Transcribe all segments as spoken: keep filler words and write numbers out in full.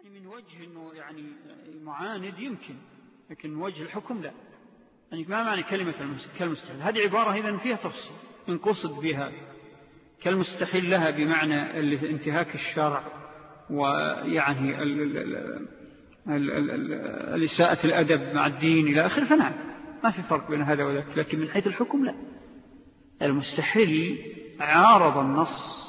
يعني من وجه أنه يعني معاند يمكن، لكن من وجه الحكم لا. يعني ما معنى كلمة كالمستحيل؟ هذه عبارة إذن فيها تفصيل إن قصد بها كالمستحيل لها بمعنى انتهاك الشرع ويعني الإساءة الأدب مع الدين إلى آخر، فنعم ما في فرق بين هذا وذاك، لكن من حيث الحكم لا. المستحيل عارض النص،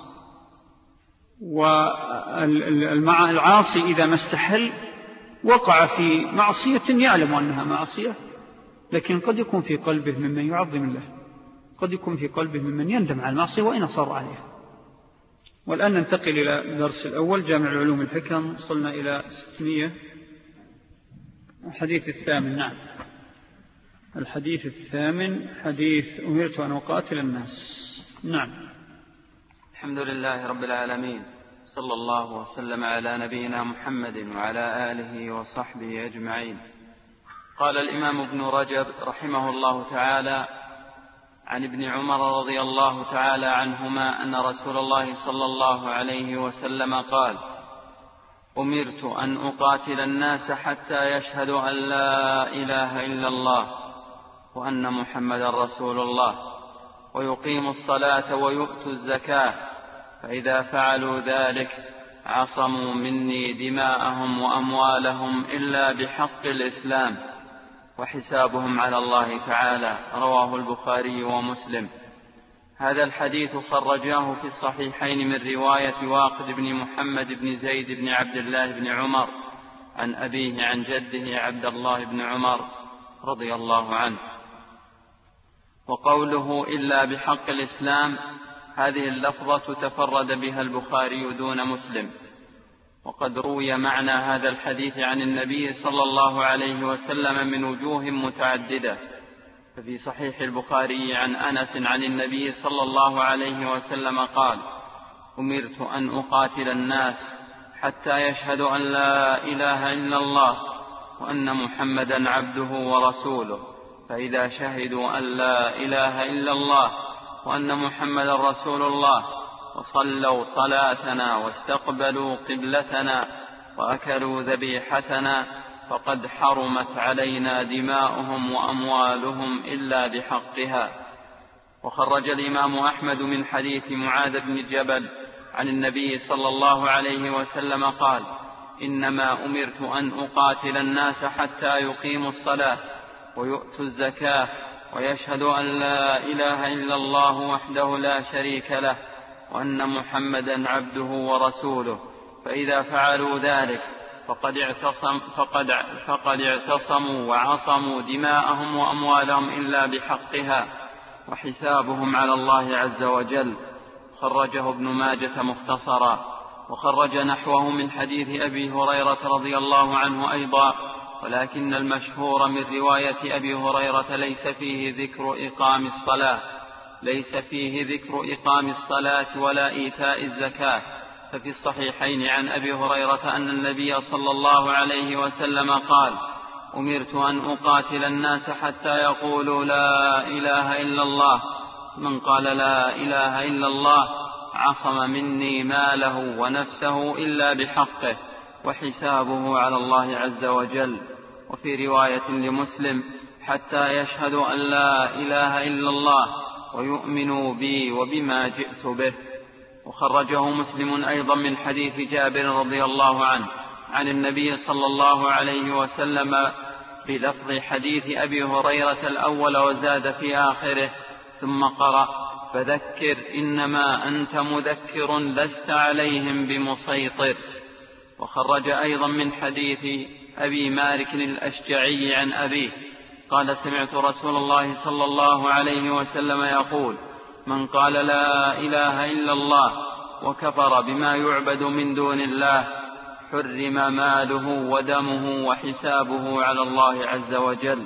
والعاصي إذا ما استحل وقع في معصية يعلم أنها معصية، لكن قد يكون في قلبه ممن يعظم الله، قد يكون في قلبه ممن يندم على المعصية وإن صار عليها. والآن ننتقل إلى الدرس الأول، جامع العلوم الحكم، وصلنا إلى ستمية الحديث الثامن. نعم، الحديث الثامن حديث أمرت أن أقاتل الناس. نعم. الحمد لله رب العالمين، صلى الله وسلم على نبينا محمد وعلى آله وصحبه أجمعين. قال الإمام ابن رجب رحمه الله تعالى عن ابن عمر رضي الله تعالى عنهما أن رسول الله صلى الله عليه وسلم قال: أمرت أن أقاتل الناس حتى يشهدوا أن لا إله إلا الله وأن محمد رسول الله ويقيموا الصلاة ويؤتوا الزكاة، فإذا فعلوا ذلك عصموا مني دماءهم وأموالهم إلا بحق الإسلام وحسابهم على الله تعالى. رواه البخاري ومسلم. هذا الحديث خرجاه في الصحيحين من رواية واقد بن محمد بن زيد بن عبد الله بن عمر عن أبيه عن جده عبد الله بن عمر رضي الله عنه. وقوله إلا بحق الإسلام، هذه اللفظة تفرد بها البخاري دون مسلم. وقد روي معنى هذا الحديث عن النبي صلى الله عليه وسلم من وجوه متعددة. ففي صحيح البخاري عن أنس عن النبي صلى الله عليه وسلم قال: أمرت أن أقاتل الناس حتى يشهدوا أن لا إله إلا الله وأن محمدا عبده ورسوله، فإذا شهدوا أن لا إله إلا الله وأن محمدا رسول الله وصلوا صلاتنا واستقبلوا قبلتنا وأكلوا ذبيحتنا فقد حرمت علينا دماؤهم وأموالهم إلا بحقها. وخرج الإمام أحمد من حديث معاذ بن جبل عن النبي صلى الله عليه وسلم قال: إنما أمرت أن أقاتل الناس حتى يقيموا الصلاة ويؤتوا الزكاة ويشهدوا أن لا إله إلا الله وحده لا شريك له وأن محمدا عبده ورسوله، فإذا فعلوا ذلك فقد اعتصم فقد فقد اعتصموا وعصموا دماءهم وأموالهم إلا بحقها وحسابهم على الله عز وجل. خرجه ابن ماجة مختصرا. وخرج نحوه من حديث أبي هريرة رضي الله عنه أيضا، ولكن المشهور من رواية أبي هريرة ليس فيه ذكر إقام الصلاة ليس فيه ذكر إقام الصلاة ولا إيتاء الزكاة. ففي الصحيحين عن أبي هريرة أن النبي صلى الله عليه وسلم قال: أمرت أن أقاتل الناس حتى يقولوا لا إله إلا الله، من قال لا إله إلا الله عصم مني ماله ونفسه إلا بحقه وحسابه على الله عز وجل. وفي رواية لمسلم: حتى يشهدوا أن لا إله إلا الله ويؤمنوا بي وبما جئت به. وخرجه مسلم أيضا من حديث جابر رضي الله عنه عن النبي صلى الله عليه وسلم بلفظ حديث أبي هريرة الأول، وزاد في آخره: ثم قرأ: فذكر إنما أنت مذكر لست عليهم بمسيطر. وخرج أيضا من حديث أبي مالك الأشجعي عن أبيه قال: سمعت رسول الله صلى الله عليه وسلم يقول: من قال لا إله إلا الله وكفر بما يعبد من دون الله حرم ماله ودمه وحسابه على الله عز وجل.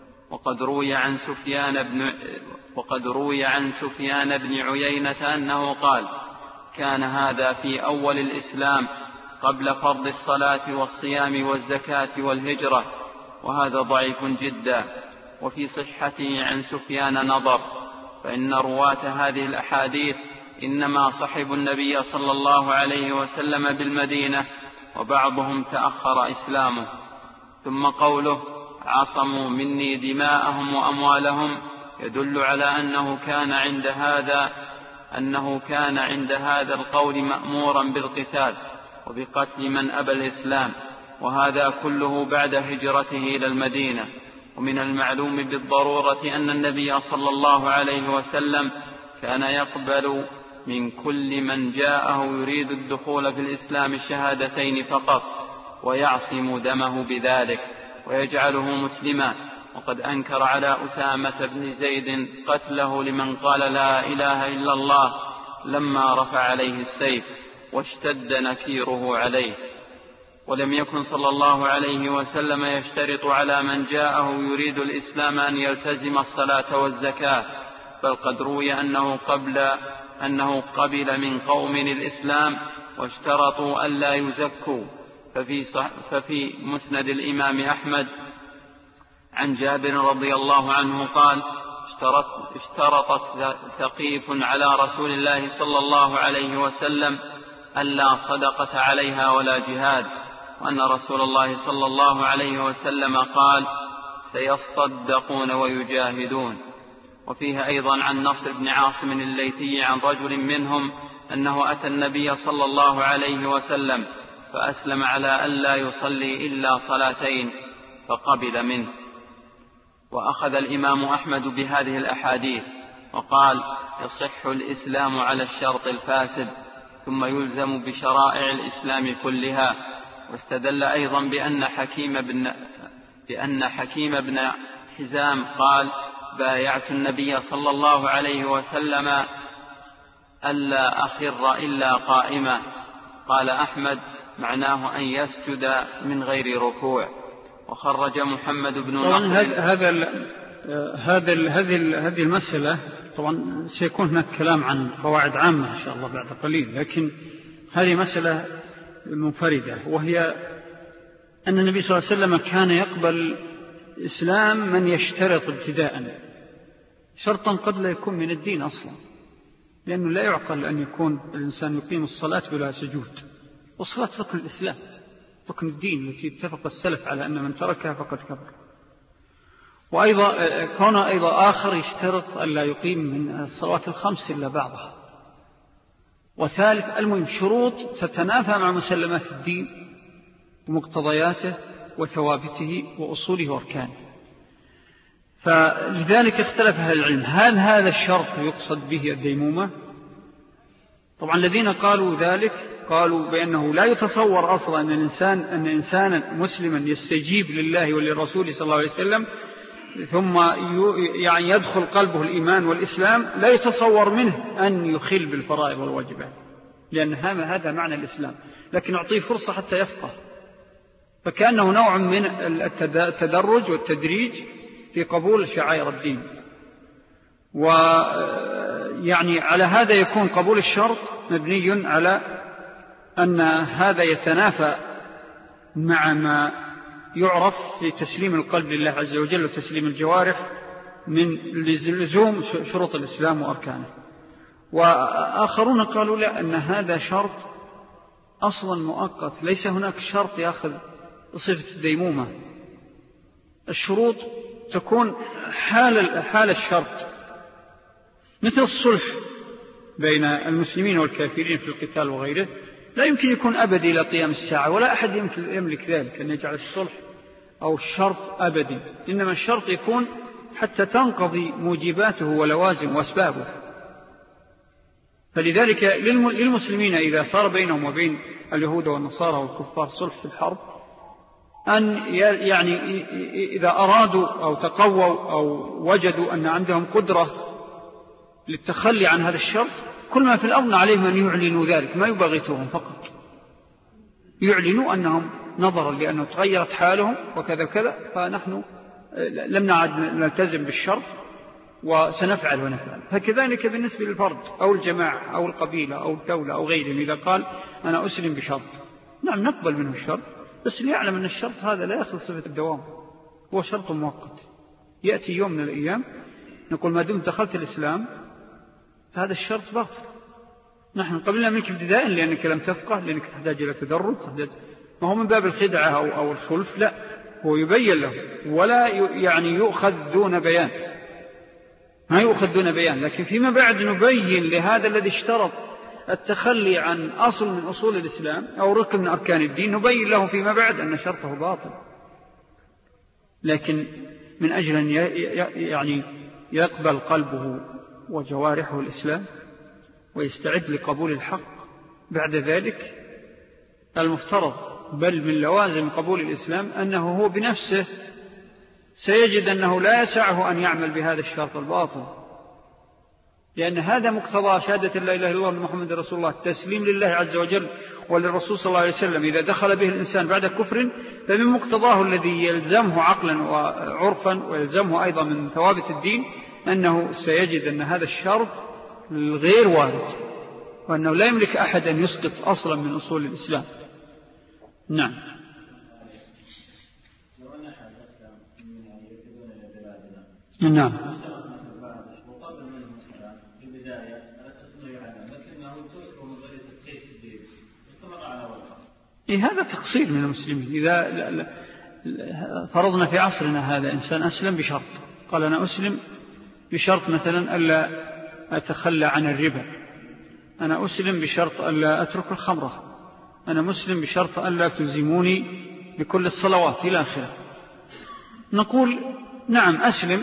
وقد روي عن سفيان بن وقد روي عن سفيان بن عيينة أنه قال: كان هذا في أول الإسلام قبل فرض الصلاة والصيام والزكاة والهجرة، وهذا ضعيف جدا. وفي صحته عن سفيان نظر، فإن رواة هذه الأحاديث إنما صحبوا النبي صلى الله عليه وسلم بالمدينة وبعضهم تأخر إسلامه. ثم قوله عصموا مني دماءهم وأموالهم يدل على أنه كان عند هذا أنه كان عند هذا القول مأمورا بالقتال وبقتل من أبى الإسلام، وهذا كله بعد هجرته إلى المدينة. ومن المعلوم بالضرورة أن النبي صلى الله عليه وسلم كان يقبل من كل من جاءه يريد الدخول في الإسلام الشهادتين فقط، ويعصم دمه بذلك ويجعله مسلما. وقد أنكر على أسامة بن زيد قتله لمن قال لا إله إلا الله لما رفع عليه السيف واشتد نكيره عليه. ولم يكن صلى الله عليه وسلم يشترط على من جاءه يريد الإسلام أن يلتزم الصلاة والزكاة، بل قد روي أنه قبل أنه قبل من قوم الإسلام واشترطوا ألا يزكوا. ففي, ففي مسند الإمام أحمد عن جابر رضي الله عنه قال اشترط اشترطت ثقيف على رسول الله صلى الله عليه وسلم ألا صدقة عليها ولا جهاد، وأن رسول الله صلى الله عليه وسلم قال سيصدقون ويجاهدون. وفيه أيضا عن نصر بن عاصم الليثي عن رجل منهم أنه أتى النبي صلى الله عليه وسلم فأسلم على ألا يصلي إلا صلاتين فقبل منه. وأخذ الإمام أحمد بهذه الأحاديث وقال يصح الإسلام على الشرط الفاسد ثم يلزم بشرائع الإسلام كلها. واستدل أيضا بأن حكيم بن, بأن حكيم بن حزام قال بايعت النبي صلى الله عليه وسلم ألا أخر إلا قائما. قال أحمد معناه أن يسجد من غير ركوع. وخرج محمد بن نصر هذا هذا هذه هذه المسألة طبعا سيكون هناك كلام عن قواعد عامة إن شاء الله بعد قليل، لكن هذه مسألة منفردة، وهي أن النبي صلى الله عليه وسلم كان يقبل إسلام من يشترط ابتداء شرطا قد لا يكون من الدين أصلا، لأنه لا يعقل أن يكون الإنسان يقيم الصلاة بلا سجود، والصلاة ركن الإسلام ركن الدين التي اتفق السلف على أن من تركها فقد كفر. وأيضا كون أيضا آخر يشترط أن لا يقيم من الصلوات الخمس إلا بعضها. وثالث المهم شروط تتنافى مع مسلمات الدين ومقتضياته وثوابته وأصوله وأركانه. فلذلك اختلف أهل العلم هل هذا الشرط يقصد به الديمومة؟ طبعا الذين قالوا ذلك قالوا بأنه لا يتصور أصلا أن الإنسان أن إنسانا مسلما يستجيب لله وللرسول صلى الله عليه وسلم ثم يعني يدخل قلبه الإيمان والإسلام لا يتصور منه أن يخل بالفرائض والواجبات، لأن هذا معنى الإسلام، لكن أعطيه فرصة حتى يفقه. فكأنه نوع من التدرج والتدريج في قبول شعائر الدين. ويعني على هذا يكون قبول الشرط مبني على أن هذا يتنافى مع ما يعرف في تسليم القلب لله عز وجل وتسليم الجوارح من لزوم شروط الإسلام وأركانه. وآخرون قالوا لا، أن هذا شرط أصلا مؤقت، ليس هناك شرط يأخذ صفة الديمومة. الشروط تكون حال, حال الشرط، مثل الصلح بين المسلمين والكافرين في القتال وغيره، لا يمكن يكون أبدي إلى قيام الساعة، ولا أحد يمكن يملك ذلك أن يجعل الصلح أو الشرط أبدي، إنما الشرط يكون حتى تنقضي موجباته ولوازم وأسبابه. فلذلك للمسلمين إذا صار بينهم وبين اليهود والنصارى والكفار صلح في الحرب، أن يعني إذا أرادوا أو تقووا أو وجدوا أن عندهم قدرة للتخلي عن هذا الشرط، كل ما في الأمر عليهم أن يعلنوا ذلك، ما يبغتهم فقط، يعلنوا أنهم نظرا لأنه تغيرت حالهم وكذا كذا فنحن لم نعد نلتزم بالشرط وسنفعل ونفعل. فكذلك بالنسبة للفرد أو الجماعة أو القبيلة أو الدولة أو غيرهم، إذا قال أنا أسلم بشرط، نعم نقبل منه الشرط، بس ليعلم أن الشرط هذا لا يأخذ صفة الدوام، هو شرط مؤقت. يأتي يوم من الأيام نقول ما دمت دخلت الإسلام فهذا الشرط باطل، نحن قبلنا منك ابتداء لأنك لم تفقه، لأنك تحتاج إلى تدرج، تحتاج ما هو من باب الخدعة أو, أو الخلف، لا، هو يبين له ولا يعني يؤخذ دون بيان، ما يؤخذ دون بيان. لكن فيما بعد نبين لهذا الذي اشترط التخلي عن أصل من أصول الإسلام أو ركن من أركان الدين، نبين له فيما بعد أن شرطه باطل. لكن من أجل أن يعني يقبل قلبه وجوارحه الإسلام ويستعد لقبول الحق بعد ذلك، المفترض بل من لوازم قبول الإسلام أنه هو بنفسه سيجد أنه لا يسعه أن يعمل بهذا الشرط الباطل، لأن هذا مقتضى شهادة لا إله إلا الله محمد رسول الله، التسليم لله عز وجل وللرسول صلى الله عليه وسلم. إذا دخل به الإنسان بعد كفر فمن مقتضاه الذي يلزمه عقلا وعرفا ويلزمه أيضا من ثوابت الدين أنه سيجد أن هذا الشرط غير وارد، وأنه لا يملك أحد أن يسقط أصلا من أصول الإسلام. نعم. نعم. إيه هذا تقصير من المسلمين. إذا لا لا فرضنا في عصرنا هذا إنسان أسلم بشرط، قال أنا أسلم بشرط مثلا ألا أتخلى عن الربا، أنا أسلم بشرط ألا أترك الخمرة، أنا مسلم بشرط ألا تلزموني بكل الصلوات إلى آخره. نقول نعم أسلم،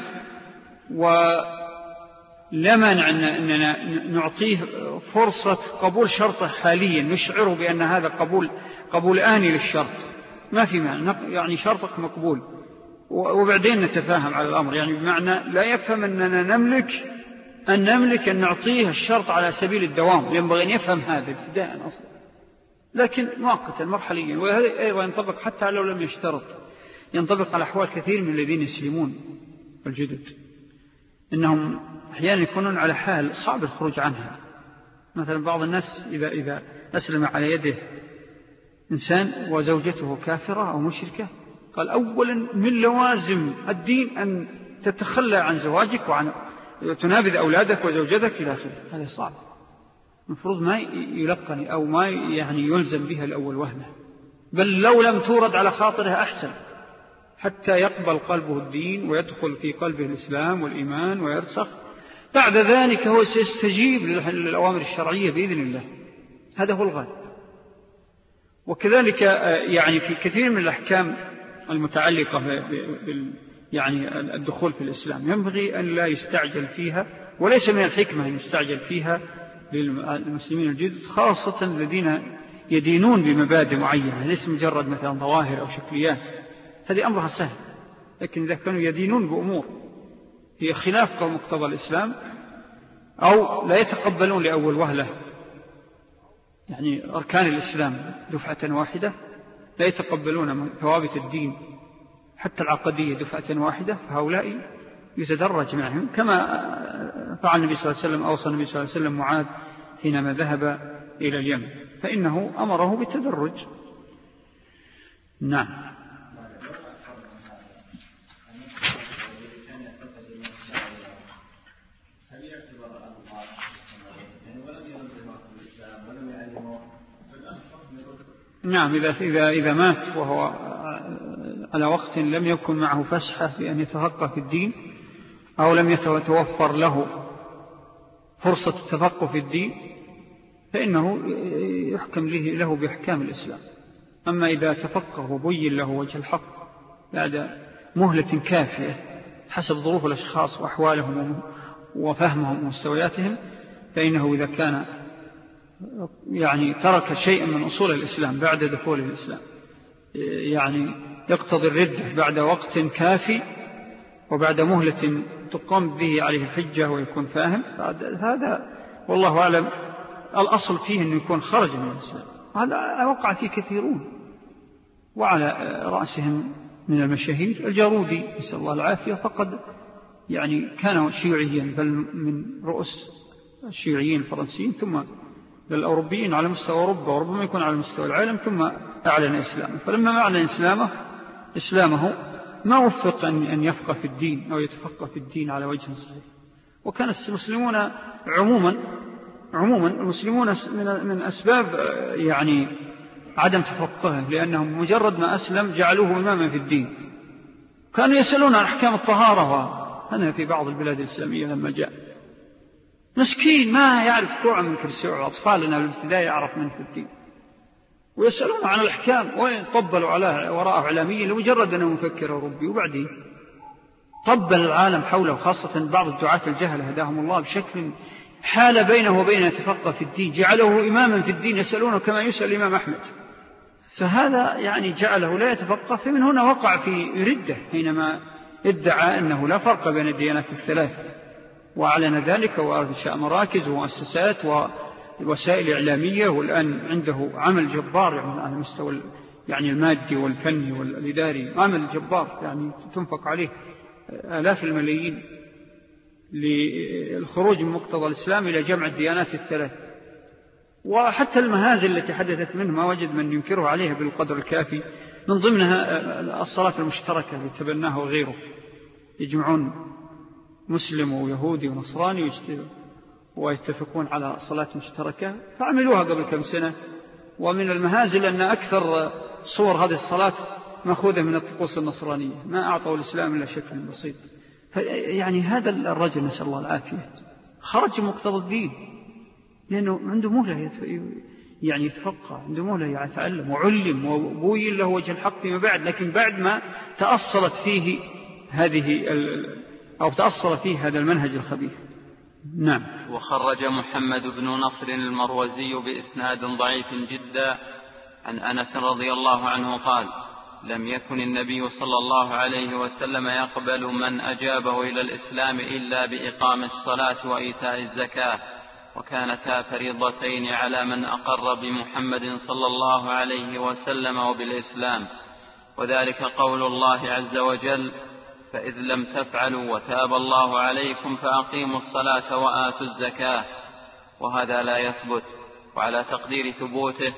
ولا مانع أننا نعطيه فرصة قبول شرطه حاليا، نشعره بأن هذا قبول قبول آني للشرط، ما في معنى، يعني شرطك مقبول، وبعدين نتفاهم على الأمر، يعني بمعنى لا يفهم أننا نملك أن نملك أن نعطيه الشرط على سبيل الدوام، ينبغي أن يفهم هذا ابتداء أصلا، لكن مؤقتا مرحليا. وهذا أيضا ينطبق حتى لو لم يشترط، ينطبق على أحوال كثير من الذين يسلمون الجدد، إنهم أحيانا يكونون على حال صعب الخروج عنها. مثلا بعض الناس إذا, إذا أسلم على يده إنسان وزوجته كافرة أو مشركة، قال أولا من لوازم الدين أن تتخلى عن زواجك وعن تنابذ أولادك وزوجتك إلى آخره. هذا صعب، المفروض ما يلقني أو ما يعني يلزم بها الأول وهنة، بل لو لم تورد على خاطرها أحسن، حتى يقبل قلبه الدين ويدخل في قلبه الإسلام والإيمان ويرسخ. بعد ذلك هو سيستجيب للأوامر الشرعية بإذن الله، هذا هو الغالب. وكذلك يعني في كثير من الأحكام المتعلقة بال يعني الدخول في الإسلام ينبغي أن لا يستعجل فيها، وليس من الحكمة أن يستعجل فيها للمسلمين الجدد، خاصة الذين يدينون بمبادئ معينة، ليس مجرد مثلا ظواهر أو شكليات، هذه أمرها سهل. لكن إذا كانوا يدينون بأمور هي خلاف مقتضى الإسلام أو لا يتقبلون لأول وهلة يعني أركان الإسلام دفعة واحدة، لا يتقبلون ثوابت الدين حتى العقدية دفعة واحدة، فهؤلاء يتدرج معهم، كما فعل النبي صلى الله عليه وسلم، أوصى النبي صلى الله عليه وسلم معاذ حينما ذهب إلى اليمن، فإنه أمره بالتدرج. نعم. نعم، إذا, إذا, إذا مات وهو على وقت لم يكن معه فسحة بأن يتفقه في الدين، أو لم يتوفر له فرصة التفقه في الدين، فإنه يحكم له بأحكام الإسلام. أما إذا تفقه وبين له وجه الحق بعد مهلة كافية حسب ظروف الأشخاص وأحوالهم وفهمهم ومستوياتهم، فإنه إذا كان يعني ترك شيئا من أصول الإسلام بعد دخول الإسلام يعني يقتضي الردة بعد وقت كافي وبعد مهلة تقام به عليه الحجة ويكون فاهم، هذا والله أعلم الأصل فيه أنه يكون خرج من الإسلام. هذا وقع فيه كثيرون، وعلى رأسهم من المشاهير الجارودي نسأل الله العافية، فقد يعني كان شيوعيا، بل من رؤوس الشيوعيين الفرنسيين، ثم للأوروبيين على مستوى أوروبا، وربما يكون على مستوى العالم، ثم أعلن إسلامه. فلما أعلن إسلامه إسلامه ما وفق أن يفقه في الدين أو يتفقه في الدين على وجه صحيح. وكان المسلمون عموما عموما المسلمون من أسباب يعني عدم تفقهه، لأنهم مجرد ما أسلم جعلوه إماما في الدين. كانوا يسألون عن أحكام الطهارة، هذا في بعض البلاد الإسلامية لما جاء مسكين ما يعرف كوعا من كرسوع، أطفالنا بالابتدائي يعرف من في الدين، ويسألون عن الأحكام ويطبلوا على وراءه إعلاميا لمجرد أنه مفكر ربي. وبعدين طبل العالم حوله، خاصة بعض الدعاة الجهل هداهم الله بشكل حال بينه وبين يتفقه في الدين، جعله إماما في الدين، يسألونه كما يسأل الإمام أحمد. فهذا يعني جعله لا يتفقه، فمن هنا وقع في ردة حينما ادعى أنه لا فرق بين الديانات الثلاث، وأعلن ذلك وأنشأ مراكز ومؤسسات ووسائل إعلامية، والآن عنده عمل جبار يعني على مستوى يعني المادي والفني والإداري، عمل جبار يعني تنفق عليه آلاف الملايين للخروج من مقتضى الإسلام إلى جمع الديانات الثلاث. وحتى المهازل التي حدثت منه ما وجد من ينكره عليها بالقدر الكافي، من ضمنها الصلاة المشتركة اللي تبناه وغيره، يجمعون مسلم ويهودي ونصراني ويتفقون على صلاة مشتركة، فعملوها قبل كم سنة. ومن المهازل أن أكثر صور هذه الصلاة مأخوذة من الطقوس النصرانية، ما أعطوا الإسلام إلا شكل بسيط. يعني هذا الرجل نسأل الله العافية خرج مقتضى الدين، لأنه عنده مهلة يعني يتفقه، عنده مهلة يتعلم وعلم وبوين له وجه الحق فيما بعد، لكن بعد ما تأصلت فيه هذه أو تأصل فيه هذا المنهج الخبيث. نعم. وخرج محمد بن نصر المروزي بإسناد ضعيف جدا عن أنس رضي الله عنه قال: لم يكن النبي صلى الله عليه وسلم يقبل من أجابه إلى الإسلام إلا بإقام الصلاة وإيتاء الزكاة، وكانتا فريضتين على من أقر بمحمد صلى الله عليه وسلم وبالإسلام، وذلك قول الله عز وجل: فإذ لم تفعلوا وتاب الله عليكم فأقيموا الصلاة وآتوا الزكاة. وهذا لا يثبت، وعلى تقدير ثبوته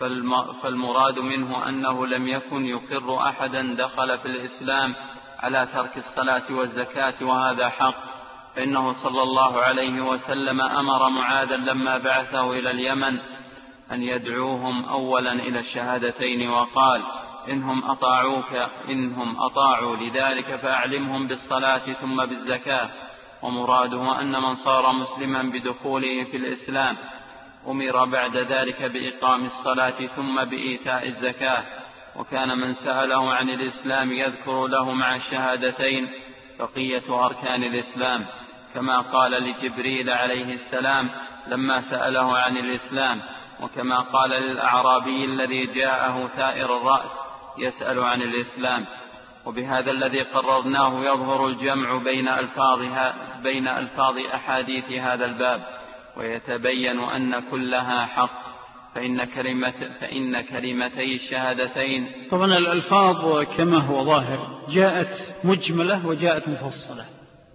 فالمراد منه أنه لم يكن يقر أحدا دخل في الإسلام على ترك الصلاة والزكاة، وهذا حق، فإنه صلى الله عليه وسلم أمر معاذا لما بعثه إلى اليمن أن يدعوهم أولا إلى الشهادتين، وقال: إنهم أطاعوك إنهم أطاعوا لذلك فأعلمهم بالصلاة ثم بالزكاة. ومراده أن من صار مسلما بدخوله في الإسلام أمر بعد ذلك بإقام الصلاة ثم بإيتاء الزكاة. وكان من سأله عن الإسلام يذكر له مع الشهادتين بقية أركان الإسلام، كما قال لجبريل عليه السلام لما سأله عن الإسلام، وكما قال للأعرابي الذي جاءه ثائر الرأس يسأل عن الإسلام. وبهذا الذي قررناه يظهر الجمع بين ألفاظها بين ألفاظ أحاديث هذا الباب، ويتبين أن كلها حق، فإن كلمة فإن كلمتي الشهادتين. طبعا الألفاظ كما هو ظاهر جاءت مجملة وجاءت مفصلة،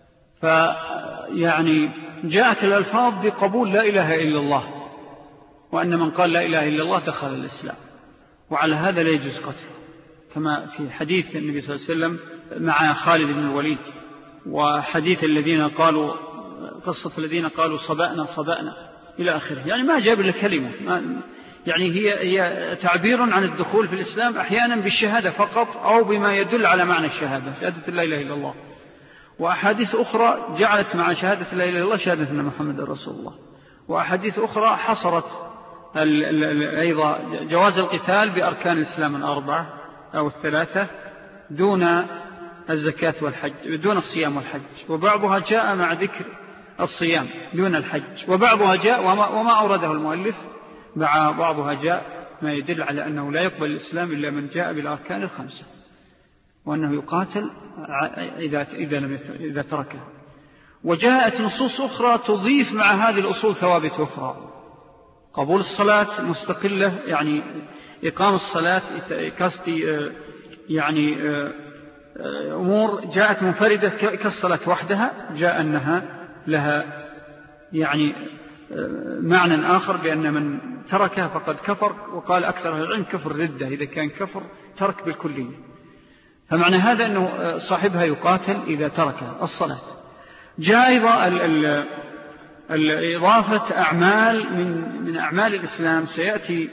فيعني جاءت الألفاظ بقبول لا إله إلا الله، وأن من قال لا إله إلا الله دخل الإسلام، وعلى هذا لا يجوز قتله، كما في حديث النبي صلى الله عليه وسلم مع خالد بن الوليد، وحديث الذين قالوا قصة الذين قالوا صبأنا صبأنا إلى آخره. يعني ما جاب إلا كلمة، يعني هي, هي تعبير عن الدخول في الإسلام أحيانا بالشهادة فقط أو بما يدل على معنى الشهادة، شهادة لا إله إلا الله. وأحاديث أخرى جعلت مع شهادة لا إله إلا الله شهادة أن محمد رسول الله. وأحاديث أخرى حصرت أيضا جواز القتال بأركان الإسلام الأربعة أو الثلاثة دون الزكاة والحج، دون الصيام والحج، وبعضها جاء مع ذكر الصيام دون الحج، وبعضها جاء وما, وما أورده المؤلف، مع بعضها جاء ما يدل على أنه لا يقبل الإسلام إلا من جاء بالأركان الخمسة، وأنه يقاتل إذا, إذا, لم إذا تركه. وجاءت نصوص أخرى تضيف مع هذه الأصول ثوابت أخرى، قبول الصلاة مستقلة، يعني إقام الصلاة كاستي يعني أمور جاءت منفردة كالصلاة وحدها، جاء أنها لها يعني معنى آخر بأن من تركها فقد كفر، وقال أكثر أهل العلم كفر ردة إذا كان كفر ترك بالكلية. فمعنى هذا أنه صاحبها يقاتل إذا ترك الصلاة. جاء أيضا الإضافة أعمال من, من أعمال الإسلام سيأتي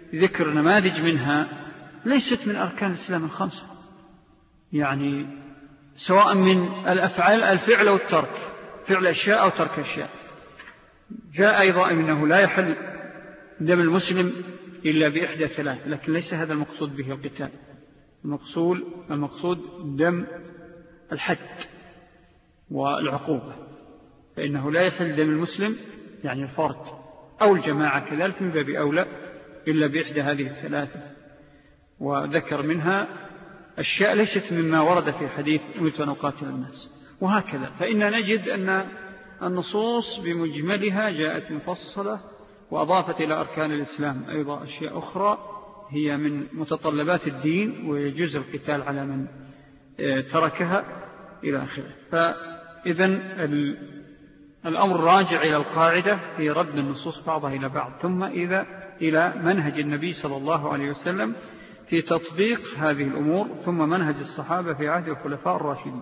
ذكر نماذج منها ليست من أركان الإسلام الخمسة، يعني سواء من الأفعال الفعل أو الترك، فعل أشياء أو ترك أشياء. جاء أيضا أنه لا يحل دم المسلم إلا بإحدى ثلاث، لكن ليس هذا المقصود به القتال. المقصود, المقصود دم الحد والعقوبة، فإنه لا يحل دم المسلم يعني الفرد أو الجماعة كذلك من باب أولى إلا بإحدى هذه الثلاثة. وذكر منها أشياء ليست مما ورد في حديث أمرت أن أقاتل الناس، وهكذا. فإن نجد أن النصوص بمجملها جاءت مفصلة، وأضافت إلى أركان الإسلام أيضا أشياء أخرى هي من متطلبات الدين، ويجوز القتال على من تركها إلى آخره. فإذن الأمر راجع إلى القاعدة في رد النصوص بعضها إلى بعض، ثم إذا إلى منهج النبي صلى الله عليه وسلم في تطبيق هذه الأمور، ثم منهج الصحابة في عهد الخلفاء الراشدين.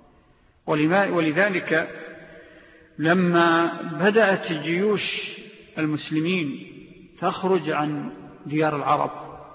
ولذلك لما بدأت جيوش المسلمين تخرج عن ديار العرب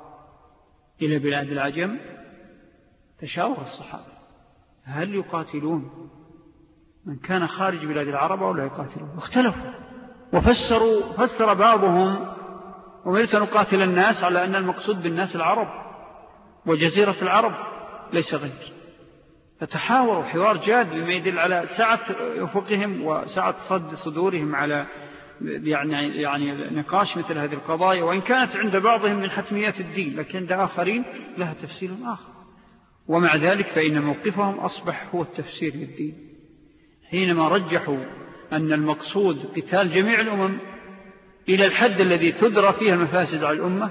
إلى بلاد العجم، تشاور الصحابة هل يقاتلون من كان خارج بلاد العرب أو لا يقاتلون؟ اختلفوا وفسروا فسر بعضهم أمرت أن أقاتل الناس على أن المقصود بالناس العرب وجزيرة العرب ليس غير. فتحاوروا حوار جاد بما يدل على سعة أفقهم وسعة صد صدورهم على يعني يعني نقاش مثل هذه القضايا، وإن كانت عند بعضهم من حتميات الدين لكن عند آخرين لها تفسير آخر. ومع ذلك فإن موقفهم أصبح هو التفسير للدين، حينما رجحوا أن المقصود قتال جميع الأمم إلى الحد الذي تدرى فيها المفاسد على الأمة،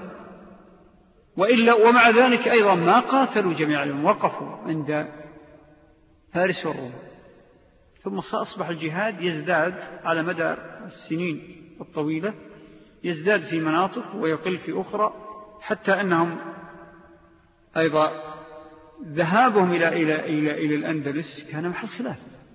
وإلا ومع ذلك أيضا ما قاتلوا جميع الأمم، وقفوا عند فارس والروم. ثم أصبح الجهاد يزداد على مدى السنين الطويلة، يزداد في مناطق ويقل في أخرى، حتى أنهم أيضا ذهابهم إلى, إلى, إلى, إلى الأندلس كان محل خلاف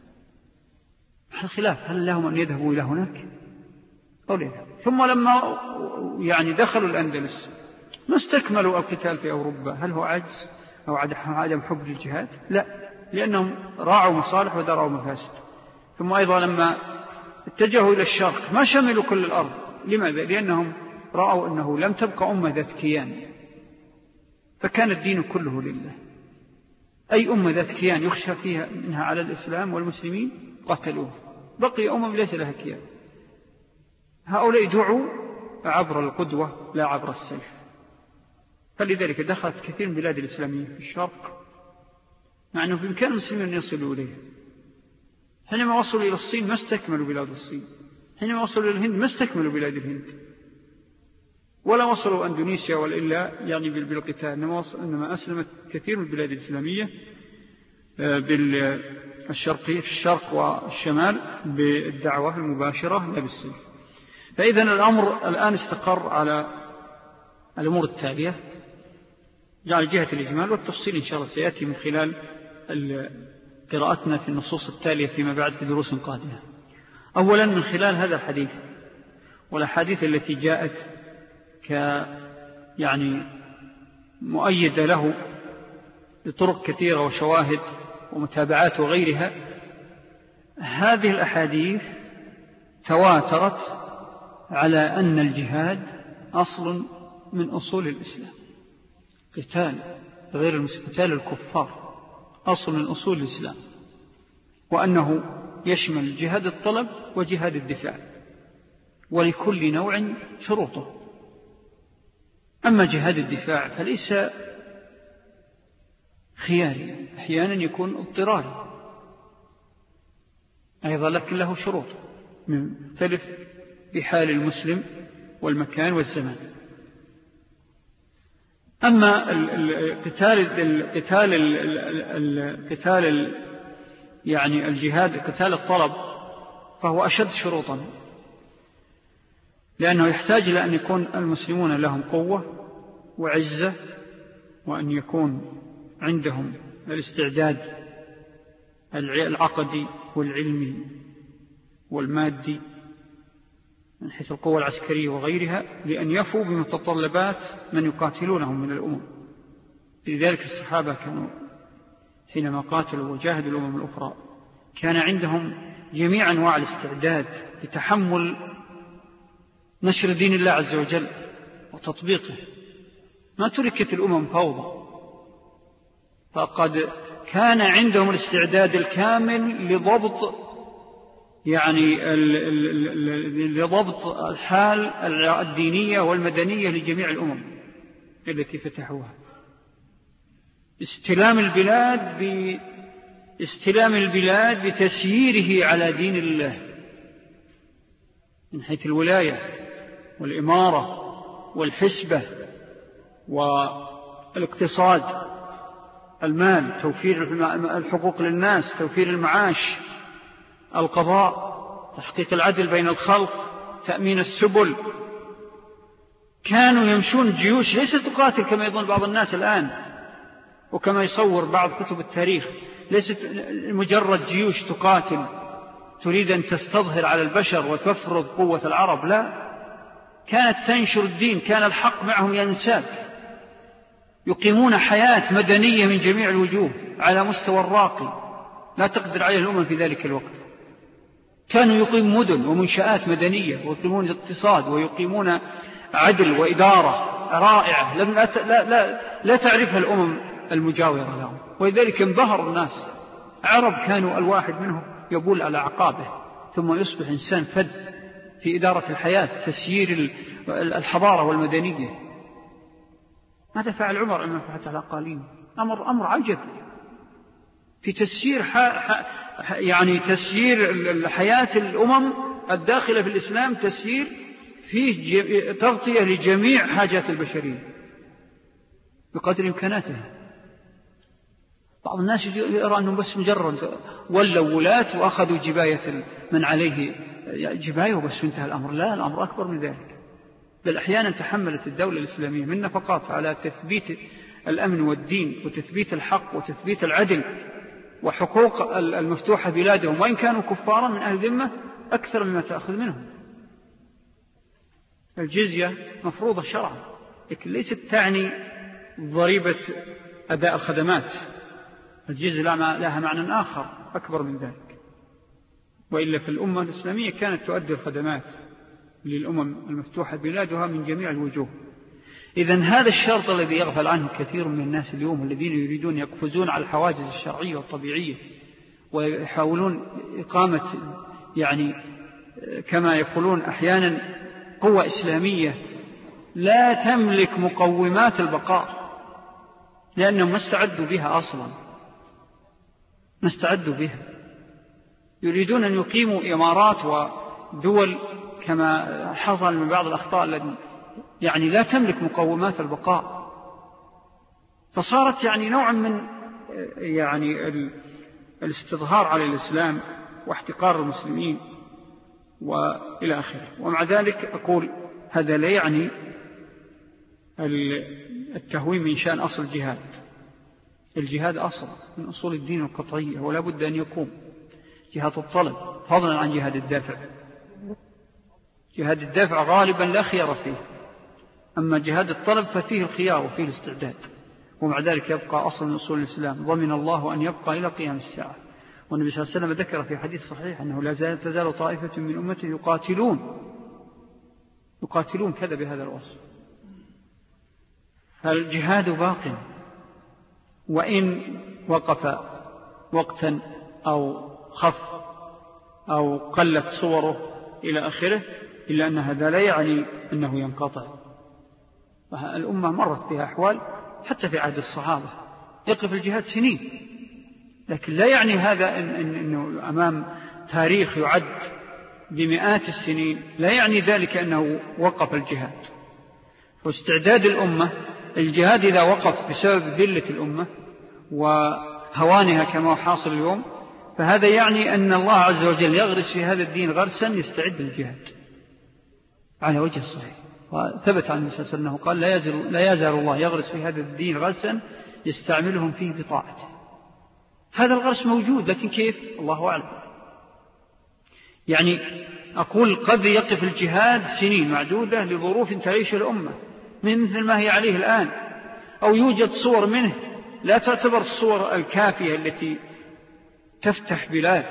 محل خلاف هل لهم أن يذهبوا إلى هناك أو لا يذهبوا. ثم لما يعني دخلوا الأندلس ما استكملوا القتال في أوروبا. هل هو عجز أو عدم حب للجهاد؟ لا، لأنهم راعوا مصالح ودرعوا مفاسد. ثم أيضا لما اتجهوا إلى الشرق ما شملوا كل الأرض. لماذا؟ لأنهم رأوا أنه لم تبقى أمة ذات كيان، فكان الدين كله لله. أي أمة ذات كيان يخشى فيها منها على الإسلام والمسلمين قتلوه، بقي أمم ليس لها كيان. هؤلاء دعوا عبر القدوة لا عبر السيف. فلذلك دخلت كثير من بلاد الإسلامية في الشرق، مع أنه بإمكان المسلمين أن يصلوا إليها. حينما وصلوا إلى الصين ما استكملوا بلاد الصين، حينما وصلوا إلى الهند ما استكملوا بلاد الهند، ولا وصلوا أندونيسيا ولا إلا يعني بالقتال، إنما أسلمت كثير من البلاد الإسلامية بالشرقية في الشرق والشمال بالدعوة المباشرة لا بالسيف. فإذا الأمر الآن استقر على الأمور التالية، جعل جهة الإجمال والتفصيل إن شاء الله سيأتي من خلال قراءتنا في النصوص التالية فيما بعد في دروس قادمة. أولا من خلال هذا الحديث والأحاديث التي جاءت ك يعني مؤيدة له بطرق كثيرة وشواهد ومتابعات وغيرها، هذه الأحاديث تواترت على أن الجهاد أصل من أصول الإسلام. قتال غير المسلم، قتال الكفار أصل من أصول الإسلام، وأنه يشمل جهاد الطلب وجهاد الدفاع، ولكل نوع شروطه. أما جهاد الدفاع فليس خياري، أحيانا يكون اضطراري أيضا، لكن له شروط مختلف بحال المسلم والمكان والزمان. أما القتال القتال القتال يعني الجهاد قتال الطلب فهو أشد شروطا، لأنه يحتاج إلى أن يكون المسلمون لهم قوة وعزة، وأن يكون عندهم الاستعداد العقدي والعلمي والمادي، من حيث القوة العسكرية وغيرها لأن يفوا بمتطلبات من يقاتلونهم من الأمم. لذلك الصحابة كانوا حينما قاتلوا وجاهدوا الأمم الأخرى كان عندهم جميع أنواع الاستعداد لتحمل نشر دين الله عز وجل وتطبيقه. ما تركت الأمم فوضى، فقد كان عندهم الاستعداد الكامل لضبط يعني لضبط الحال الدينية والمدنية لجميع الأمم التي فتحوها. استلام البلاد باستلام البلاد بتسييره على دين الله من حيث الولاية والإمارة والحسبة والاقتصاد، المال، توفير الحقوق للناس، توفير المعاش، القضاء، تحقيق العدل بين الخلق، تأمين السبل. كانوا يمشون جيوش ليست تقاتل كما يظن بعض الناس الآن وكما يصور بعض كتب التاريخ، ليست مجرد جيوش تقاتل تريد أن تستظهر على البشر وتفرض قوة العرب، لا، كانت تنشر الدين، كان الحق معهم ينساب، يقيمون حياة مدنية من جميع الوجوه على مستوى الراقي لا تقدر عليه الأمم في ذلك الوقت. كانوا يقيمون مدن ومنشآت مدنية ويقيمون اقتصاد ويقيمون عدل وإدارة رائعة لم لا, لا, لا, لا تعرفها الأمم المجاورة لهم. ولذلك انبهر الناس. عرب كانوا الواحد منهم يبول على عقابه ثم يصبح إنسان فذ في إدارة الحياة، تسيير الحضارة والمدنية. ماذا فعل عمر أمام فتح الأقاليم؟ أمر, أمر عجب في تسيير ح... ح... يعني تسيير الحياة الأمم الداخلة في الإسلام، تسيير فيه ج... تغطية لجميع حاجات البشرية بقدر إمكاناتها. بعض الناس يرى أنهم بس مجرد ولوا ولاة وأخذوا جباية من عليه جباية وبس انتهى الأمر. لا، الأمر أكبر من ذلك. بل أحيانا تحملت الدولة الإسلامية من نفقات على تثبيت الأمن والدين وتثبيت الحق وتثبيت العدل وحقوق المفتوحة بلادهم وإن كانوا كفارا من أهل ذمة أكثر مما تأخذ منهم. الجزية مفروضة شرعا لكن ليست تعني ضريبة أداء الخدمات. الجزية لها معنى آخر أكبر من ذلك. وإلا في الأمة الإسلامية كانت تؤدي الخدمات للأمم المفتوحة بلادها من جميع الوجوه. إذن هذا الشرط الذي يغفل عنه كثير من الناس اليوم الذين يريدون يقفزون على الحواجز الشرعية والطبيعية ويحاولون إقامة يعني كما يقولون أحيانا قوة إسلامية لا تملك مقومات البقاء لأنهم ما استعدوا بها أصلا، ما استعدوا بها. يريدون أن يقيموا إمارات ودول كما حصل من بعض الأخطاء التي يعني لا تملك مقومات البقاء، فصارت يعني نوعا من يعني الاستظهار على الإسلام واحتقار المسلمين وإلى آخره. ومع ذلك أقول هذا لا يعني التهويم من شأن أصل الجهاد. الجهاد أصل من أصول الدين القطعية ولا بد أن يقوم جهاد الطلب فضلا عن جهاد الدافع. جهاد الدافع غالبا لا خيار فيه، أما جهاد الطلب ففيه الخيار وفيه الاستعداد. ومع ذلك يبقى أصل من أصول الإسلام، ضمن الله أن يبقى إلى قيام الساعة. والنبي صلى الله عليه وسلم ذكر في حديث صحيح أنه لا تزال طائفة من أمته يقاتلون يقاتلون كذا بهذا الوصف. فالجهاد باق وإن وقف وقتا أو خف أو قلت صوره إلى آخره، إلا أن هذا لا يعني أنه ينقطع. الأمة مرت بها أحوال حتى في عهد الصحابة يقف الجهاد سنين، لكن لا يعني هذا إن إن إنه أمام تاريخ يعد بمئات السنين لا يعني ذلك أنه وقف الجهاد. واستعداد الأمة، الجهاد إذا وقف بسبب ذلة الأمة وهوانها كما حاصل اليوم، فهذا يعني أن الله عز وجل يغرس في هذا الدين غرسا يستعد الجهاد على وجه الصحيح. وثبت عن النبي صلى الله عليه وسلم أنه قال لا يزال, لا يزال الله يغرس في هذا الدين غرسا يستعملهم فيه بطاعته. هذا الغرس موجود، لكن كيف؟ الله أعلم. يعني أقول قد يقف الجهاد سنين معدودة لظروف تعيش الأمة مثل ما هي عليه الآن، أو يوجد صور منه لا تعتبر الصور الكافية التي تفتح بلاد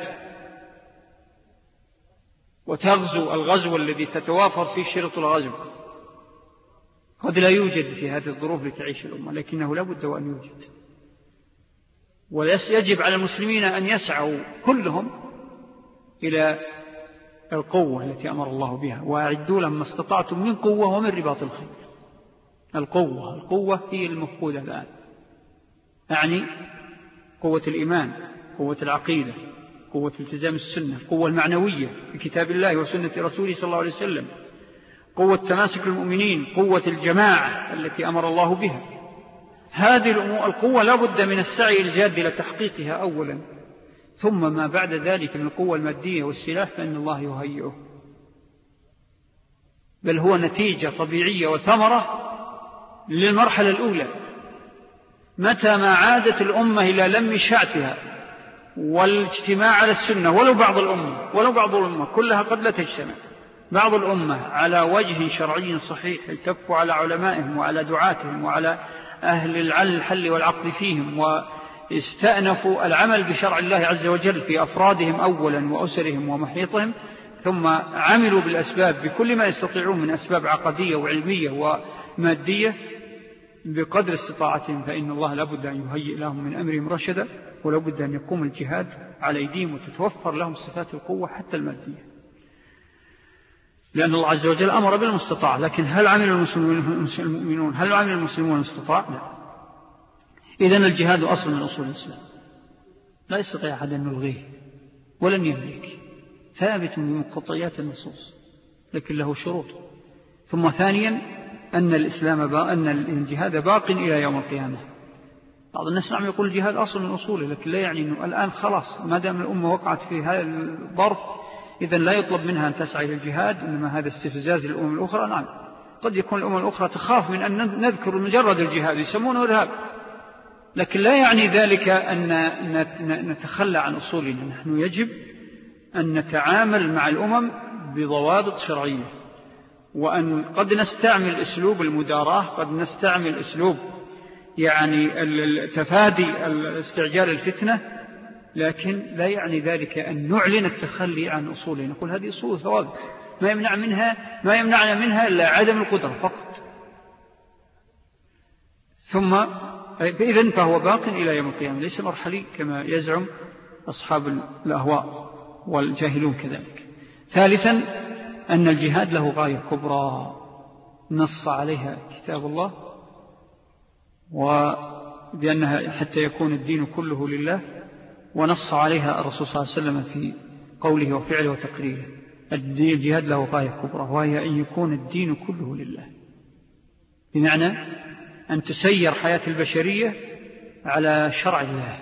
وتغزو الغزو الذي تتوافر فيه شرط الغزو. قد لا يوجد في هذه الظروف لتعيش الأمة، لكنه لا بد وأن يوجد. ويجب على المسلمين أن يسعوا كلهم إلى القوة التي أمر الله بها، وأعدوا لهم ما استطعتم من قوة ومن رباط الخيل. القوة القوة هي المفقودة الآن، أعني قوة الإيمان، قوة العقيدة، قوة التزام السنة، القوة المعنوية في كتاب الله وسنة رسوله صلى الله عليه وسلم، قوة تماسك المؤمنين، قوة الجماعة التي أمر الله بها. هذه القوة لا بد من السعي الجاد لتحقيقها أولا، ثم ما بعد ذلك من القوة المادية والسلاح فإن الله يهيئه، بل هو نتيجة طبيعية وثمرة للمرحلة الأولى. متى ما عادت الأمة إلى لم شعتها والاجتماع على السنة، ولو بعض الأمة ولو بعض الأمة كلها قد لا تجتمع، بعض الأمة على وجه شرعي صحيح التفوا على علمائهم وعلى دعاتهم وعلى أهل الحل والعقد فيهم، واستأنفوا العمل بشرع الله عز وجل في أفرادهم أولا وأسرهم ومحيطهم، ثم عملوا بالأسباب بكل ما يستطيعون من أسباب عقدية وعلمية ومادية بقدر استطاعتهم، فإن الله لابد أن يهيئ لهم من أمرهم رشدا، ولابد أن يقوم الجهاد على أيديهم وتتوفر لهم صفات القوة حتى المادية، لأن الله عز وجل أمر بالمستطاع. لكن هل عمل المؤمنون هل عمل المسلمون المستطاع؟ لا. إذن الجهاد أصل من أصول الإسلام، لا يستطيع أحد أن يلغيه ولن يملك، ثابت بمقتضيات النصوص، لكن له شروط. ثم ثانيا أن الإسلام با... أن الجهاد باق إلى يوم القيامة. بعض الناس نعم يقول الجهاد أصل من أصوله، لكن لا يعني أنه الآن خلاص ما دام الأمة وقعت في هذا الظرف إذن لا يطلب منها أن تسعى إلى الجهاد، إنما هذا استفزاز للأمم الأخرى. نعم قد يكون الأمم الأخرى تخاف من أن نذكر مجرد الجهاد، يسمونه إرهاب، لكن لا يعني ذلك أن نتخلى عن أصولنا. نحن يجب أن نتعامل مع الأمم بضوابط شرعية، وأن قد نستعمل أسلوب المداراة، قد نستعمل أسلوب يعني التفادي استعجال الفتنة، لكن لا يعني ذلك أن نعلن التخلي عن أصولنا. نقول هذه أصول ثوابت ما يمنع منها ما يمنعنا منها إلا عدم القدرة فقط. ثم إذن فهو باق إلى يوم القيامة، ليس مرحلي كما يزعم أصحاب الأهواء والجاهلون كذلك. ثالثا أن الجهاد له غاية كبرى نص عليها كتاب الله، وبأنها حتى يكون الدين كله لله، ونص عليها الرسول صلى الله عليه وسلم في قوله وفعله وتقريره. الجهاد له غاية كبرى، وهي أن يكون الدين كله لله، بمعنى أن تسير حياة البشرية على شرع الله،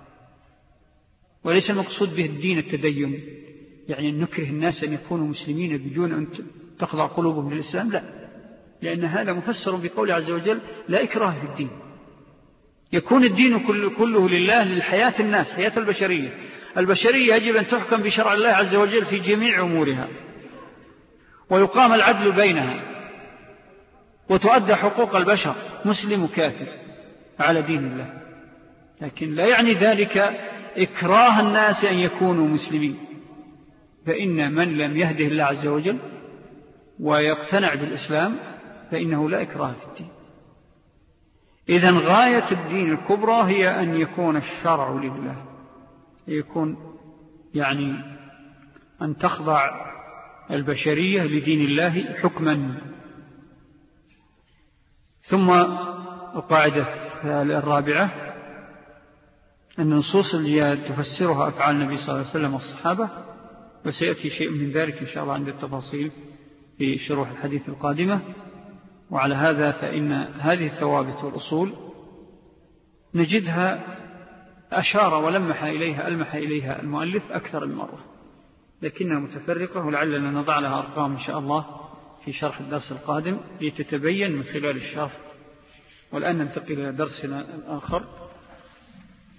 وليس المقصود به الدين التدين، يعني أن نكره الناس أن يكونوا مسلمين بدون أن تخضع قلوبهم للإسلام، لا، لأن هذا مفسر بقول عز وجل لا إكراه في الدين. يكون الدين كله لله للحياة الناس، حياة البشرية. البشرية يجب أن تحكم بشرع الله عز وجل في جميع أمورها، ويقام العدل بينها، وتؤدى حقوق البشر مسلم وكافر على دين الله. لكن لا يعني ذلك إكراه الناس أن يكونوا مسلمين، فإن من لم يهده الله عز وجل ويقتنع بالإسلام فإنه لا إكراه في الدين. إذن غاية الدين الكبرى هي أن يكون الشرع لله، يكون يعني أن تخضع البشرية لدين الله حكما. ثم القاعدة الرابعة أن نصوص الجهاد تفسرها أفعال النبي صلى الله عليه وسلم والصحابة، وسيأتي شيء من ذلك إن شاء الله عند التفاصيل في شروح الحديث القادمة. وعلى هذا فإن هذه الثوابت والأصول نجدها أشار ولمح إليها ألمح إليها المؤلف أكثر من مرة، لكنها متفرقة، ولعلنا نضع لها أرقام إن شاء الله في شرح الدرس القادم لتتبين من خلال الشرح. والآن ننتقل إلى درسنا الآخر.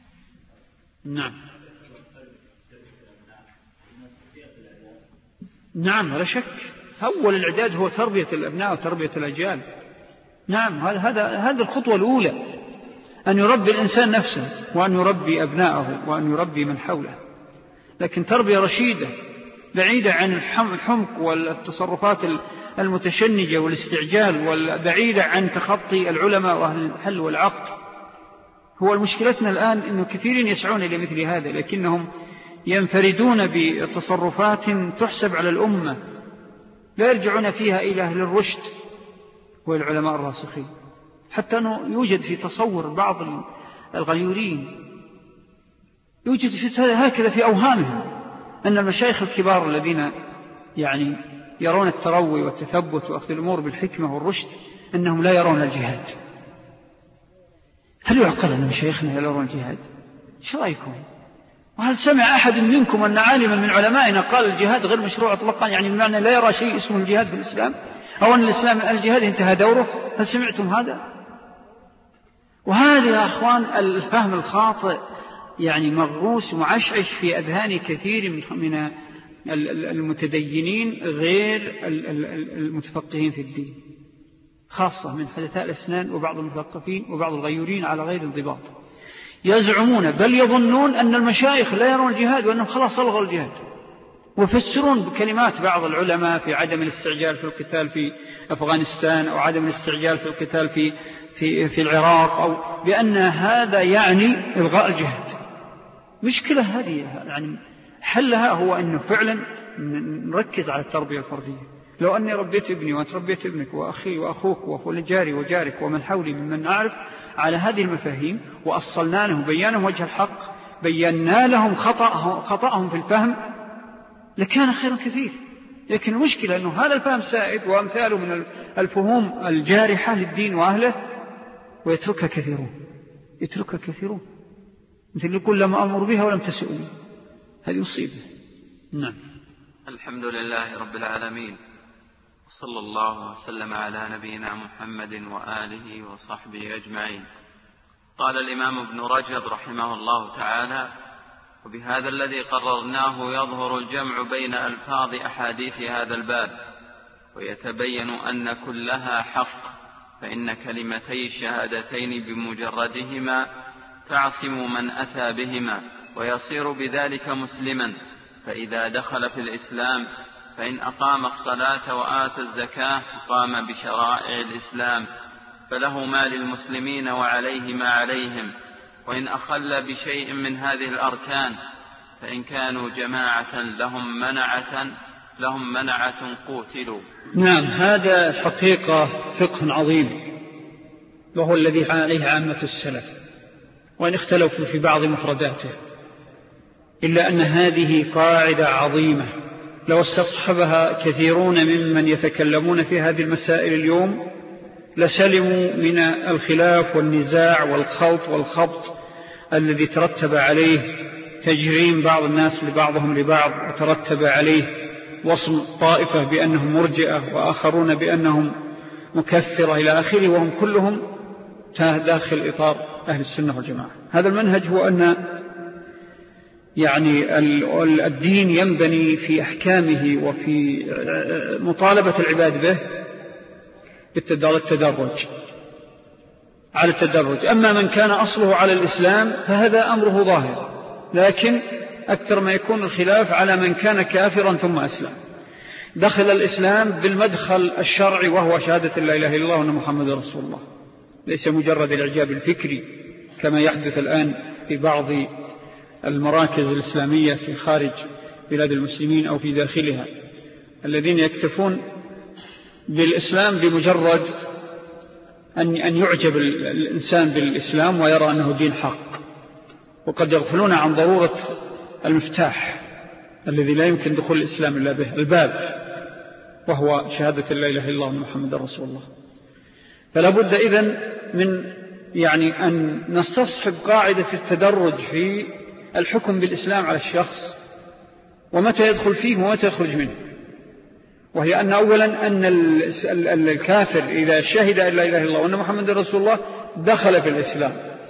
نعم نعم لا شك، أول الإعداد هو تربية الأبناء وتربية الأجيال. نعم هذا هذه الخطوة الأولى، أن يربي الإنسان نفسه وأن يربي أبناءه وأن يربي من حوله، لكن تربية رشيدة بعيدة عن الحمق والتصرفات المتشنجة والاستعجال، وبعيدة عن تخطي العلماء وأهل الحل والعقد. هو المشكلتنا الآن أنه كثيرين يسعون إلى مثل هذا، لكنهم ينفردون بتصرفات تحسب على الأمة لا يرجعون فيها إلى أهل الرشد والعلماء الراسخين. حتى أنه يوجد في تصور بعض الغيورين، يوجد في هكذا في أوهامهم أن المشايخ الكبار الذين يعني يرون التروي والتثبت وأخذ الأمور بالحكمة والرشد أنهم لا يرون الجهاد. هل يعقل أن مشايخنا لا يرون الجهاد؟ شو رأيكم؟ وهل سمع أحد منكم أن عالما من علمائنا قال الجهاد غير مشروع أطلقا، يعني بمعنى لا يرى شيء اسمه الجهاد في الإسلام، أو أن الإسلام الجهاد انتهى دوره؟ هل سمعتم هذا؟ وهذا يا أخوان الفهم الخاطئ يعني مغروس ومعشعش في أذهان كثير من المتدينين غير المتفقهين في الدين، خاصة من حدثاء الأسنان وبعض المثقفين وبعض الغيورين على غير انضباط. يزعمون بل يظنون أن المشايخ لا يرون الجهاد وأنهم خلاص ألغوا الجهاد، ويفسرون بكلمات بعض العلماء في عدم الاستعجال في القتال في أفغانستان، أو عدم الاستعجال في القتال في في في العراق، أو بأن هذا يعني إلغاء الجهاد. مشكلة هذه، يعني حلها هو أنه فعلا نركز على التربية الفردية. لو أني ربيت ابني وأنت ربيت ابنك وأخي وأخوك وجاري وجارك ومن حولي ممن نعرف على هذه المفاهيم، وأصلنا لهم بيانهم وجه الحق، بينا لهم خطأ خطأهم في الفهم، لكان خيرا كثير. لكن المشكلة أنه هذا الفهم سائد وأمثاله من الفهوم الجارحة للدين وأهله، ويتركها كثيرون يتركها كثيرون مثل يقول لما أمر بها ولم تسؤني، هذه مصيبة. نعم. الحمد لله رب العالمين، وصلى الله وسلم على نبينا محمد وآله وصحبه أجمعين. قال الإمام ابن رجب رحمه الله تعالى: وبهذا الذي قررناه يظهر الجمع بين ألفاظ أحاديث هذا الباب، ويتبين أن كلها حق، فإن كلمتي الشهادتين بمجردهما تعصم من أتى بهما، ويصير بذلك مسلما. فإذا دخل في الإسلام فإن أقام الصلاة وآتى الزكاة قام بشرائع الإسلام، فله ما للمسلمين وعليه ما عليهم. وإن أخل بشيء من هذه الأركان فإن كانوا جماعة لهم منعة لهم منعة قوتلوا. نعم، هذا حقيقة فقه عظيم، وهو الذي عليه عامة السلف، وإن اختلفوا في بعض مفرداته، إلا أن هذه قاعدة عظيمة لو استصحبها كثيرون ممن يتكلمون في هذه المسائل اليوم لسلموا من الخلاف والنزاع والخلط والخبط الذي ترتب عليه تجريم بعض الناس لبعضهم لبعض، وترتب عليه وصم طائفة بأنهم مرجئة وآخرون بأنهم مكفرة إلى آخره، وهم كلهم داخل إطار أهل السنة والجماعة. هذا المنهج هو أن يعني الدين ينبني في أحكامه وفي مطالبة العباد به بالتدرج على التدرج. أما من كان أصله على الإسلام فهذا أمره ظاهر، لكن أكثر ما يكون الخلاف على من كان كافرا ثم أسلم. دخل الإسلام بالمدخل الشرعي وهو شهادة لا إله إلا الله وأن محمد رسول الله، ليس مجرد الإعجاب الفكري كما يحدث الآن في بعض المراكز الإسلامية في خارج بلاد المسلمين أو في داخلها، الذين يكتفون بالإسلام بمجرد أن أن يعجب الإنسان بالإسلام ويرى أنه دين حق، وقد يغفلون عن ضرورة المفتاح الذي لا يمكن دخول الإسلام إلا به، الباب، وهو شهادة لا إله إلا الله محمد رسول الله. فلا بد إذن من يعني أن نستصحب قاعدة التدرج في الحكم بالإسلام على الشخص، ومتى يدخل فيه ومتى يخرج منه. وهي أن أولا أن الكافر إذا شهد أن لا إله إلا الله وأن محمد رسول الله دخل في الإسلام،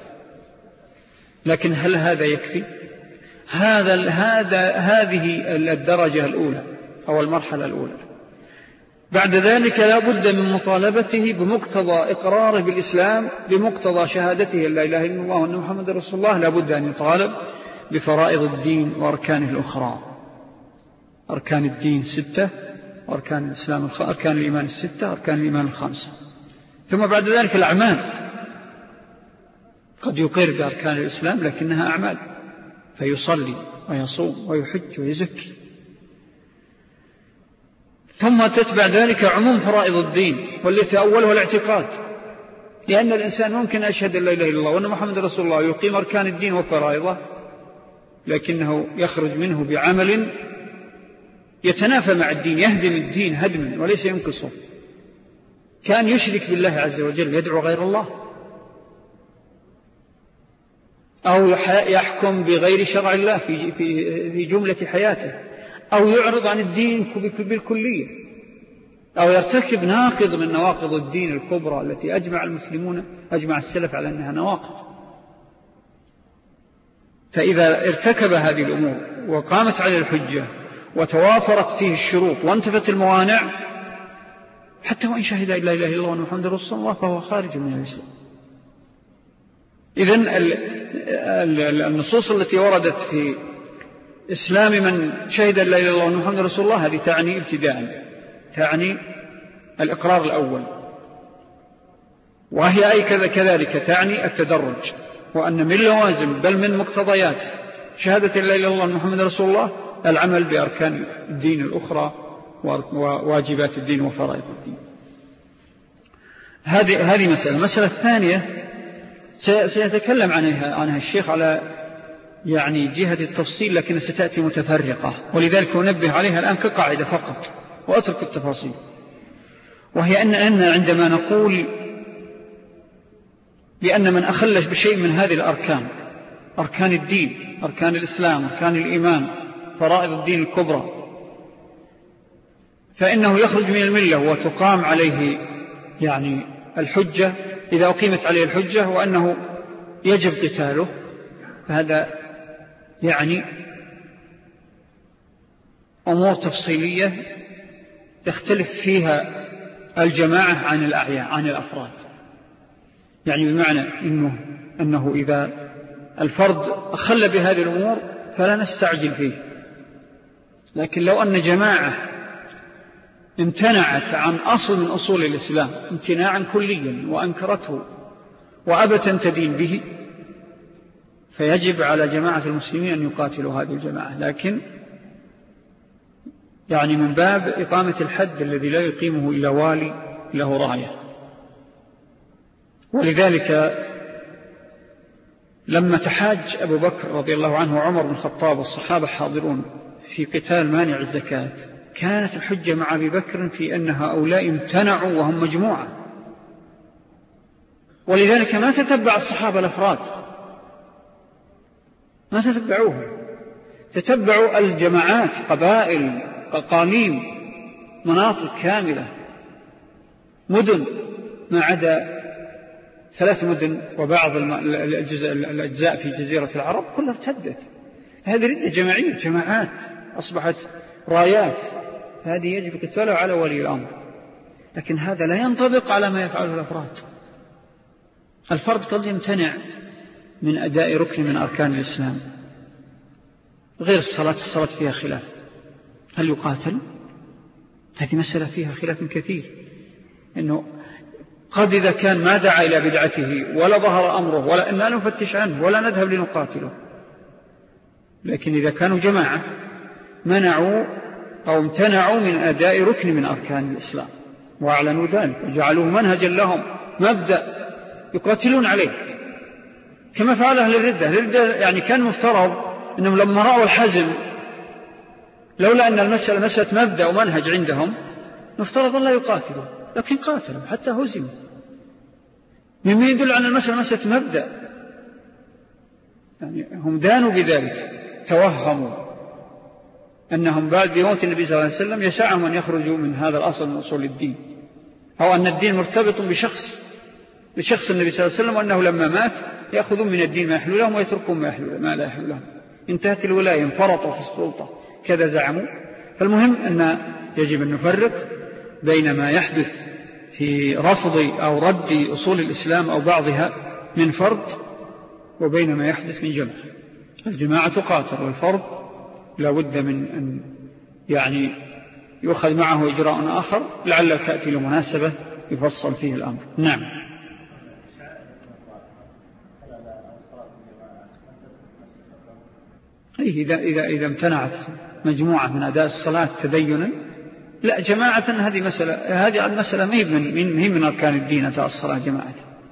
لكن هل هذا يكفي؟ هذا هذا هذه الدرجة الأولى. أو المرحلة الأولى. بعد ذلك لا بد من مطالبته بمقتضى إقراره بالإسلام، بمقتضى شهادته لا إله إلا الله وأن محمد رسول الله، لا بد أن يطالب بفرائض الدين وأركانه الأخرى. أركان الدين ستة، وأركان الإسلام أركان الإيمان الستة، أركان الإيمان الخمسة. ثم بعد ذلك الأعمال، قد يقر بأركان الإسلام لكنها أعمال، فيصلي ويصوم ويحج ويزكي. ثم تتبع ذلك عموم فرائض الدين، والتي أولها الاعتقاد، لأن الإنسان ممكن أشهد أن لا إله إلا الله وأن محمد رسول الله يقيم أركان الدين وفرائضه، لكنه يخرج منه بعمل يتنافى مع الدين، يهدم الدين هدما وليس ينقصه، كان يشرك بالله عز وجل، يدعو غير الله، أو يحكم بغير شرع الله في, في, في جملة حياته، أو يعرض عن الدين بالكلية، أو يرتكب ناقض من نواقض الدين الكبرى التي أجمع المسلمون أجمع السلف على أنها نواقض. فإذا ارتكب هذه الأمور وقامت على الحجة وتوافرت فيه الشروط وانتفت الموانع، حتى وإن شهد لا إله إلا الله وأن محمد رسول الله فهو خارج من الإسلام. إذن النصوص التي وردت في إسلام من شهد لا إله إلا الله وأن محمد رسول الله هذه تعني ابتداء، تعني الإقرار الأول، وهي أي كذا كذلك تعني التدرج، وأن من لوازم بل من مقتضيات شهادة لا إله إلا الله وأن محمد رسول الله العمل بأركان الدين الأخرى وواجبات الدين وفرائض الدين. هذه هذه مسألة. المسألة الثانية سيتكلم عنها عنها الشيخ على يعني جهة التفصيل، لكن ستأتي متفرقة، ولذلك أنبه عليها الآن كقاعدة فقط وأترك التفاصيل. وهي أن أننا عندما نقول بأن من أخلش بشيء من هذه الأركان، أركان الدين، أركان الإسلام، أركان الإيمان، فرائض الدين الكبرى، فإنه يخرج من الملة وتقام عليه يعني الحجة إذا أقيمت عليه الحجة، وأنه يجب قتاله. فهذا يعني أمور تفصيلية تختلف فيها الجماعة عن الأعيان عن الأفراد. يعني بمعنى إنه, أنه إذا الفرد أخل بهذه الأمور فلا نستعجل فيه، لكن لو أن جماعة امتنعت عن أصل من أصول الإسلام امتناعا كليا وأنكرته وأبت أن تدين به، فيجب على جماعة المسلمين أن يقاتلوا هذه الجماعة، لكن يعني من باب إقامة الحد الذي لا يقيمه إلا والي له راية. ولذلك لما تحاج أبو بكر رضي الله عنه وعمر بن الخطاب والصحابة حاضرون في قتال مانع الزكاة، كانت الحجة مع أبي بكر في أن هؤلاء امتنعوا وهم مجموعة، ولذلك ما تتبع الصحابة الأفراد، ما تتبعوهم، تتبعوا الجماعات، قبائل، قوانين، مناطق كاملة، مدن، ما عدا ثلاث مدن وبعض الأجزاء في جزيرة العرب كلها ارتدت. هذه ردة جماعية، جماعات أصبحت رايات، فهذه يجب قتالها على ولي الأمر. لكن هذا لا ينطبق على ما يفعله الأفراد. الفرد قد يمتنع من أداء ركن من أركان الإسلام، غير الصلاة، الصلاة فيها خلاف، هل يقاتل؟ هذه مسألة فيها خلاف كثير، إنه قد إذا كان ما دعا إلى بدعته ولا ظهر أمره ولا إننا نفتش عنه ولا نذهب لنقاتله، لكن إذا كانوا جماعة منعوا أو امتنعوا من أداء ركن من أركان الإسلام وأعلنوا ذلك وجعلوه منهجا لهم، مبدأ يقاتلون عليه، كما فعل أهل الردة. الردة يعني كان مفترض أنهم لما رأوا الحزم، لولا أن المسألة مسألة مبدأ ومنهج عندهم، مفترض الله يقاتلوا، لكن قاتلوا حتى هزموا، مما يدل على المسألة مسألة مبدأ. يعني هم دانوا بذلك، توهموا أنهم بعد بموت النبي صلى الله عليه وسلم يسعهم أن يخرجوا من هذا الأصل من أصول الدين، أو أن الدين مرتبط بشخص بشخص النبي صلى الله عليه وسلم، وأنه لما مات يأخذون من الدين ما يحلو لهم ويتركون ما, يحلو ما لا يحلو لهم، انتهت الولاية، انفرطت السلطة، كذا زعموا. فالمهم أن يجب أن نفرق بين ما يحدث في رفض أو رد أصول الإسلام أو بعضها من فرض وبين ما يحدث من جمع. الجماعة تقاتل، والفرض لا بد من أن يعني يؤخذ معه إجراء آخر لعل تأتي لمناسبة يفصل فيه الأمر. نعم. إيه إذا, إذا, إذا امتنعت مجموعة من أداء الصلاة تدينا، لا جماعة هذه مسألة، هذه المسألة ما هي من, من, من أركان الدين أداء الصلاة جماعة،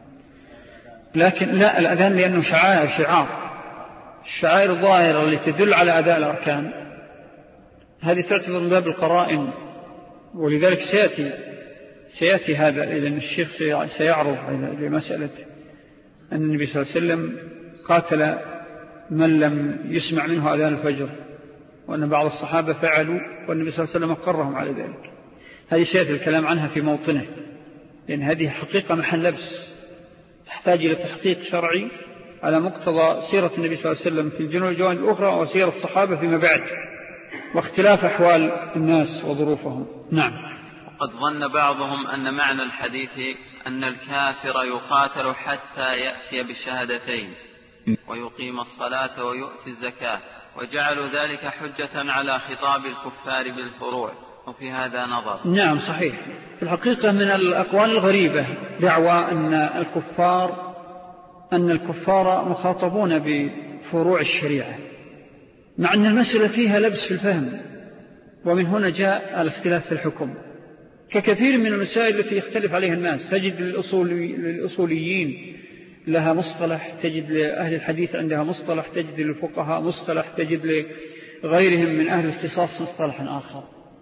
لكن لا الأذان لأنه شعائر شعار الشعائر الظاهرة التي تدل على أداء الأركان هذه تعتبر من باب القرائن، ولذلك سيأتي سيأتي هذا لأن الشيخ سيعرض لمسألة أن النبي صلى الله عليه وسلم قاتل من لم يسمع منه أذان الفجر، وأن بعض الصحابة فعلوا والنبي صلى الله عليه وسلم أقرهم على ذلك. هذه سيأتي الكلام عنها في موطنه، لأن هذه حقيقة محل لبس تحتاج إلى تحقيق شرعي على مقتضى سيرة النبي صلى الله عليه وسلم في الجنوب الجوانب الأخرى وسيرة الصحابة فيما بعد واختلاف أحوال الناس وظروفهم. نعم. وقد ظن بعضهم أن معنى الحديث أن الكافر يقاتل حتى يأتي بالشهادتين ويقيم الصلاة ويؤتي الزكاة، وجعلوا ذلك حجة على خطاب الكفار بالفروع، وفي هذا نظر. نعم صحيح. في الحقيقة من الأقوال الغريبة دعوى أن الكفار أن الكفار مخاطبون بفروع الشريعة، مع أن المسألة فيها لبس في الفهم، ومن هنا جاء الاختلاف في الحكم ككثير من المسائل التي يختلف عليها الناس. تجد للأصولي للأصوليين لها مصطلح، تجد لأهل الحديث عندها مصطلح، تجد للفقهاء مصطلح، تجد لغيرهم من أهل الاختصاص مصطلح آخر.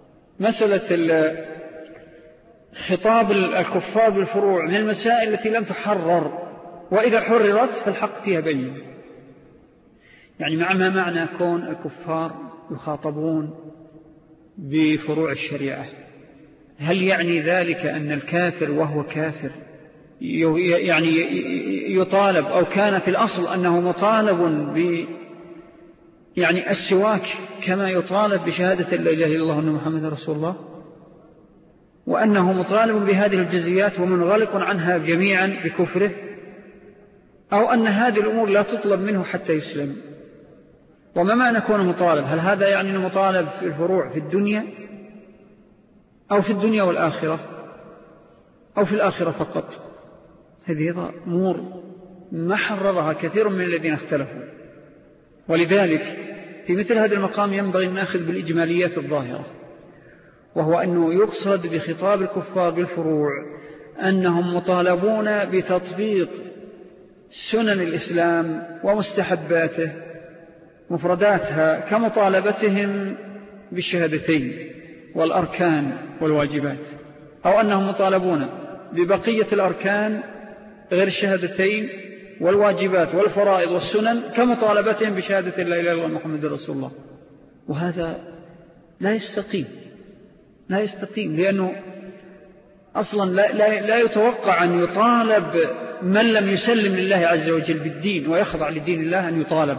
مسألة خطاب الكفار بالفروع من المسائل التي لم تحرر، وإذا حررت فالحق فيها بين. يعني مع ما معنى كون الكفار يخاطبون بفروع الشريعة، هل يعني ذلك أن الكافر وهو كافر يعني يطالب أو كان في الأصل أنه مطالب ب يعني السواك كما يطالب بشهادة لا إله إلا الله وأن محمد رسول الله، وأنه مطالب بهذه الجزئيات ومنغلق عنها جميعا بكفره، أو أن هذه الأمور لا تطلب منه حتى يسلم؟ وما معنى كونه مطالب؟ هل هذا يعني أنه مطالب في الفروع في الدنيا أو في الدنيا والآخرة أو في الآخرة فقط؟ هذه أمور ما حررها كثير من الذين اختلفوا. ولذلك في مثل هذا المقام ينبغي أن نأخذ بالإجماليات الظاهرة، وهو أنه يقصد بخطاب الكفار بالفروع أنهم مطالبون بتطبيق سنن الإسلام ومستحباته مفرداتها كمطالبتهم بالشهادتين والأركان والواجبات، أو أنهم مطالبون ببقية الأركان غير الشهادتين والواجبات والفرائض والسنن كمطالبتهم بشهادة لا إله إلا الله محمد رسول الله. وهذا لا يستقيم لا يستقيم لأنه أصلا لا, لا, لا يتوقع أن يطالب من لم يسلم لله عز وجل بالدين ويخضع لدين الله أن يطالب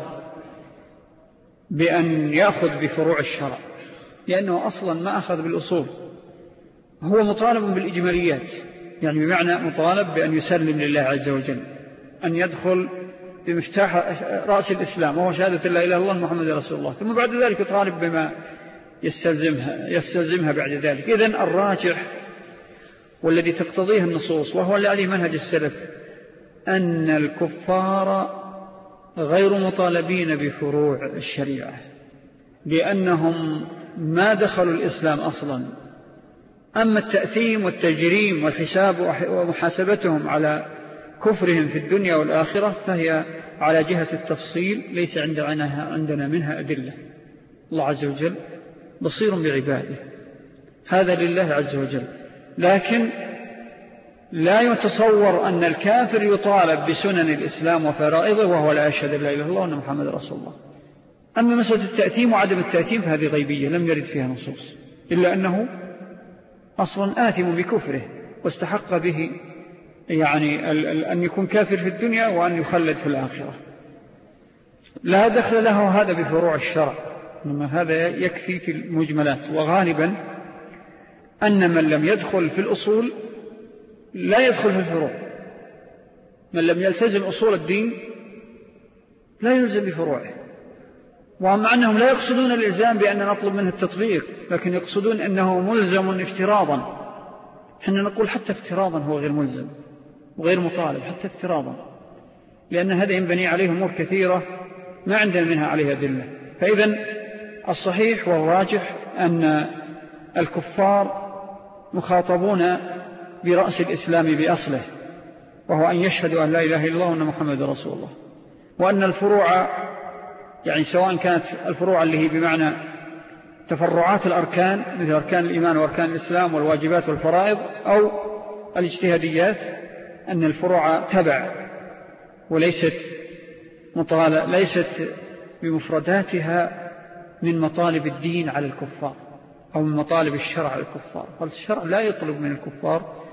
بأن يأخذ بفروع الشرع، لأنه أصلا ما أخذ بالأصول، هو مطالب بالإجماليات، يعني بمعنى مطالب بأن يسلم لله عز وجل، أن يدخل بمفتاح رأس الإسلام وهو شهادة لا إله إلا الله محمد رسول الله، ثم بعد ذلك يطالب بما يستلزمها, يستلزمها بعد ذلك. إذن الراجح والذي تقتضيه النصوص وهو الذي منهج السلف أن الكفار غير مطالبين بفروع الشريعة، لأنهم ما دخلوا الإسلام أصلا. أما التأثيم والتجريم والحساب ومحاسبتهم على كفرهم في الدنيا والآخرة فهي على جهة التفصيل ليس عندنا منها أدلة. الله عز وجل بصير بعباده، هذا لله عز وجل، لكن لا يتصور أن الكافر يطالب بسنن الإسلام وفرائضه وهو لا يشهد لا إله إلا الله وأن محمد رسول الله. أما مسألة التأثيم وعدم التأثيم فهذه غيبية لم يرد فيها نصوص، إلا أنه أصلا آثم بكفره واستحق به يعني أن يكون كافر في الدنيا وأن يخلد في الآخرة. لا دخل له هذا بفروع الشرع، إنما هذا يكفي في المجملات. وغالبا أن من لم يدخل في الأصول لا يدخل في الفروع، من لم يلتزم أصول الدين لا يلزم بفروعه. ومع أنهم لا يقصدون الإلزام بأن نطلب منه التطبيق، لكن يقصدون أنه ملزم افتراضا. حين نقول حتى افتراضا هو غير ملزم وغير مطالب، حتى افتراضا، لأن هذا ينبني عليه أمور كثيرة ما عندنا منها عليها أدلة. فإذن الصحيح والراجح أن الكفار مخاطبون برأس الإسلام بأصله، وهو أن يشهدوا أن لا إله إلا الله وأن محمد رسول الله، وأن الفروع يعني سواء كانت الفروع اللي هي بمعنى تفرعات الأركان مثل أركان الإيمان وأركان الإسلام والواجبات والفرائض، أو الاجتهاديات، أن الفروع تبع وليست مطالة، ليست بمفرداتها من مطالب الدين على الكفار أو من مطالب الشرع على الكفار. فالشرع لا يطلب من الكفار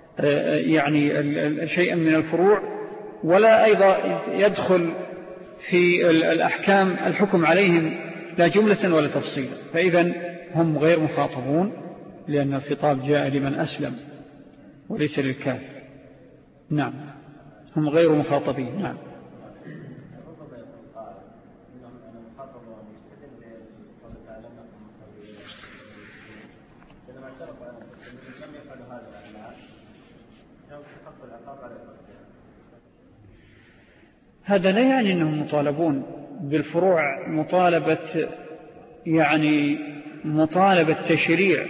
يعني شيئا من الفروع، ولا أيضا يدخل في الأحكام الحكم عليهم لا جملة ولا تفصيلا. فإذا هم غير مخاطبون، لأن الخطاب جاء لمن أسلم وليس للكافر. نعم، هم غير مخاطبين. نعم. هذا لا يعني أنهم مطالبون بالفروع مطالبة يعني مطالبة تشريع،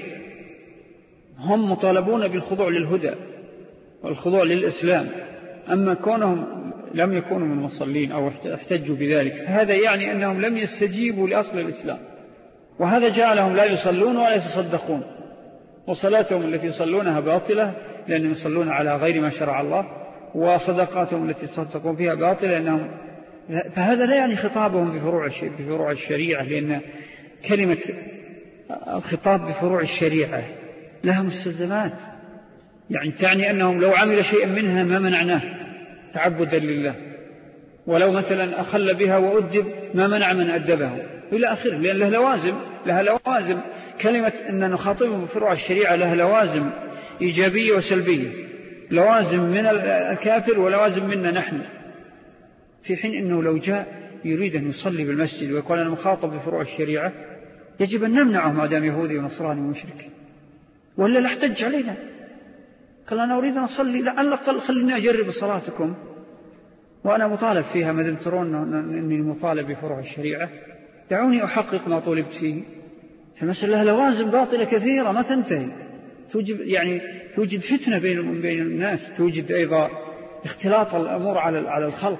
هم مطالبون بالخضوع للهدى والخضوع للإسلام. أما كونهم لم يكونوا من المصلين أو احتجوا بذلك، هذا يعني أنهم لم يستجيبوا لأصل الإسلام، وهذا جعلهم لا يصلون ولا يتصدقون، وصلاتهم التي يصلونها باطلة لأنهم يصلون على غير ما شرع الله، وصدقاتهم التي يصدقون فيها باطلة لأنهم. فهذا لا يعني خطابهم بفروع بفروع الشريعة، لأن كلمة الخطاب بفروع الشريعة لها مستلزمات، يعني تعني أنهم لو عمل شيئا منها ما منعناه تعبدا لله، ولو مثلا أخل بها وأدب ما منع من أدبه إلى آخره، لأن لها لوازم لها لوازم كلمة أن نخاطبهم بفروع الشريعة لها لوازم إيجابية وسلبية، لوازم من الكافر ولوازم منا نحن. في حين أنه لو جاء يريد أن يصلي بالمسجد ويقول أنا مخاطب بفروع الشريعة، يجب أن نمنعه ما دام يهودي ونصراني ومشرك، ولا لا احتج علينا. قال أنا أريد أن أصلي، لعل قل خليني أجرب صلاتكم وأنا مطالب فيها ما دام ترون أني مطالب بفروع الشريعة، دعوني أحقق ما طولبت فيه. فمثلا لها لوازم باطلة كثيرة ما تنتهي، توجد يعني توجد فتنة بين بين الناس، توجد أيضا اختلاط الأمور على على الخلق.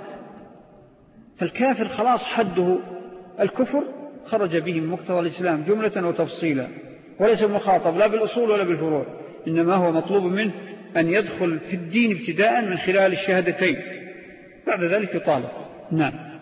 فالكافر خلاص حده الكفر، خرج به من مقتضى الإسلام جملة وتفصيلا، وليس مخاطب لا بالأصول ولا بالفروع، إنما هو مطلوب منه أن يدخل في الدين ابتداء من خلال الشهادتين، بعد ذلك يطالب. نعم.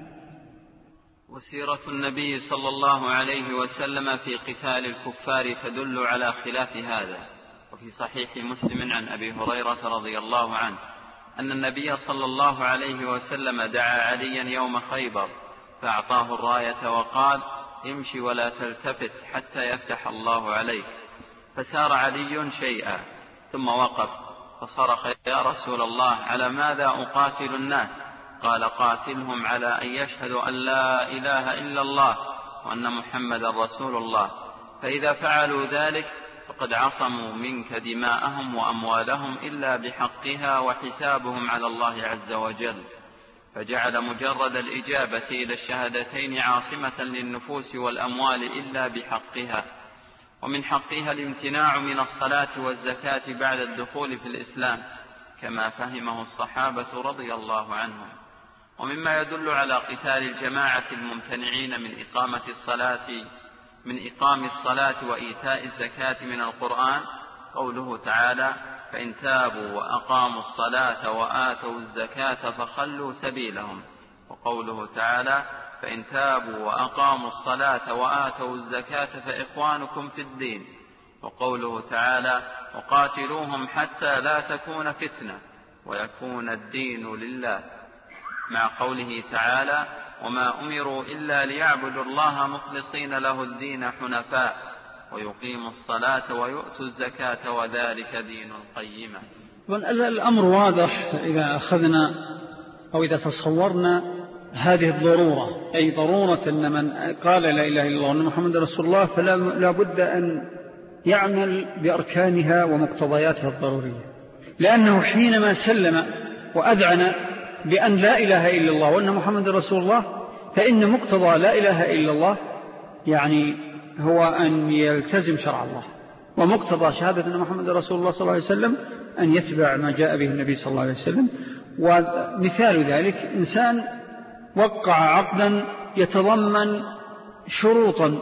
وسيرة النبي صلى الله عليه وسلم في قتال الكفار تدل على خلاف هذا. وفي صحيح مسلم عن أبي هريرة رضي الله عنه أن النبي صلى الله عليه وسلم دعا عليا يوم خيبر فأعطاه الراية وقال امشي ولا تلتفت حتى يفتح الله عليك، فسار علي شيئا ثم وقف فصرخ يا رسول الله على ماذا أقاتل الناس؟ قال قاتلهم على أن يشهدوا أن لا إله إلا الله وأن محمد رسول الله، فإذا فعلوا ذلك فقد عصموا منك دماءهم وأموالهم إلا بحقها وحسابهم على الله عز وجل. فجعل مجرد الإجابة إلى الشهادتين عاصمة للنفوس والأموال إلا بحقها، ومن حقها الامتناع من الصلاة والزكاة بعد الدخول في الإسلام كما فهمه الصحابة رضي الله عنهم. ومما يدل على قتال الجماعة الممتنعين من إقامة الصلاة من إقام الصلاة وإيتاء الزكاة من القرآن قوله تعالى فإن تابوا وأقاموا الصلاة وآتوا الزكاة فخلوا سبيلهم، وقوله تعالى فإن تابوا وأقاموا الصلاة وآتوا الزكاة فإخوانكم في الدين، وقوله تعالى وقاتلوهم حتى لا تكون فتنة ويكون الدين لله، مع قوله تعالى وما أمروا إلا ليعبدوا الله مخلصين له الدين حنفاء ويقيموا الصلاة ويؤتوا الزكاة وذلك دين القيمة. الأمر واضح إذا أخذنا أو إذا تصورنا هذه الضرورة، أي ضرورة أن من قال لا إله إلا الله وأن محمد رسول الله فلا بد أن يعمل بأركانها ومقتضياتها الضرورية، لأنه حينما سلم وأذعن بأن لا إله إلا الله وأن محمد رسول الله فإن مقتضى لا إله إلا الله يعني هو أن يلتزم شرع الله، ومقتضى شهادة أن محمد رسول الله صلى الله عليه وسلم أن يتبع ما جاء به النبي صلى الله عليه وسلم. ومثال ذلك إنسان وقع عقدا يتضمن شروطا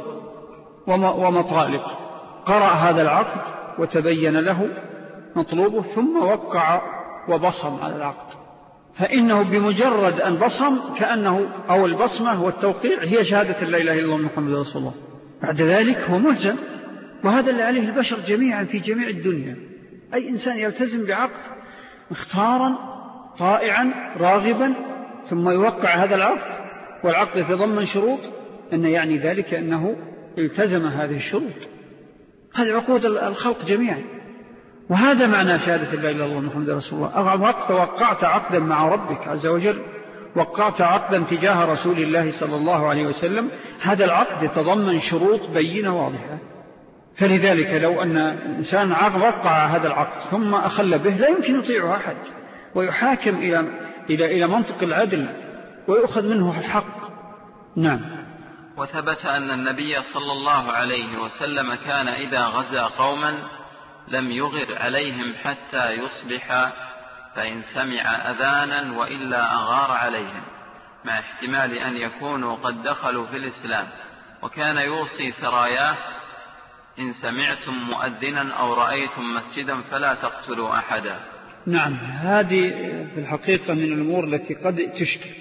ومطالب، قرأ هذا العقد وتبين له مطلوبه ثم وقع وبصم على العقد، فإنه بمجرد أن بصم كأنه أو البصمة والتوقيع هي شهادة لا إله إلا الله محمد رسول الله، بعد ذلك هو ملزم. وهذا اللي عليه البشر جميعا في جميع الدنيا، أي إنسان يلتزم بعقد مختارا طائعا راغبا ثم يوقع هذا العقد والعقد يتضمن شروط أن يعني ذلك أنه التزم هذه الشروط. هذه عقود الخلق جميعا، وهذا معنى شهادة لا إله إلا الله محمد رسول الله. وقت وقعت عقدا مع ربك عز وجل، وقعت عقدا تجاه رسول الله صلى الله عليه وسلم، هذا العقد يتضمن شروط بينة واضحة. فلذلك لو أن إنسان وقع هذا العقد ثم أخل به لا يمكن يطيعه أحد، ويحاكم إلى إلى إلى منطق العدل ويأخذ منه الحق. نعم. وثبت أن النبي صلى الله عليه وسلم كان إذا غزا قوما لم يغر عليهم حتى يصبح، فإن سمع أذانا وإلا أغار عليهم، مع احتمال أن يكونوا قد دخلوا في الإسلام. وكان يوصي سراياه: إن سمعتم مؤذنا أو رأيتم مسجدا فلا تقتلوا أحدا. نعم، هذه في الحقيقة من الأمور التي قد تشكل.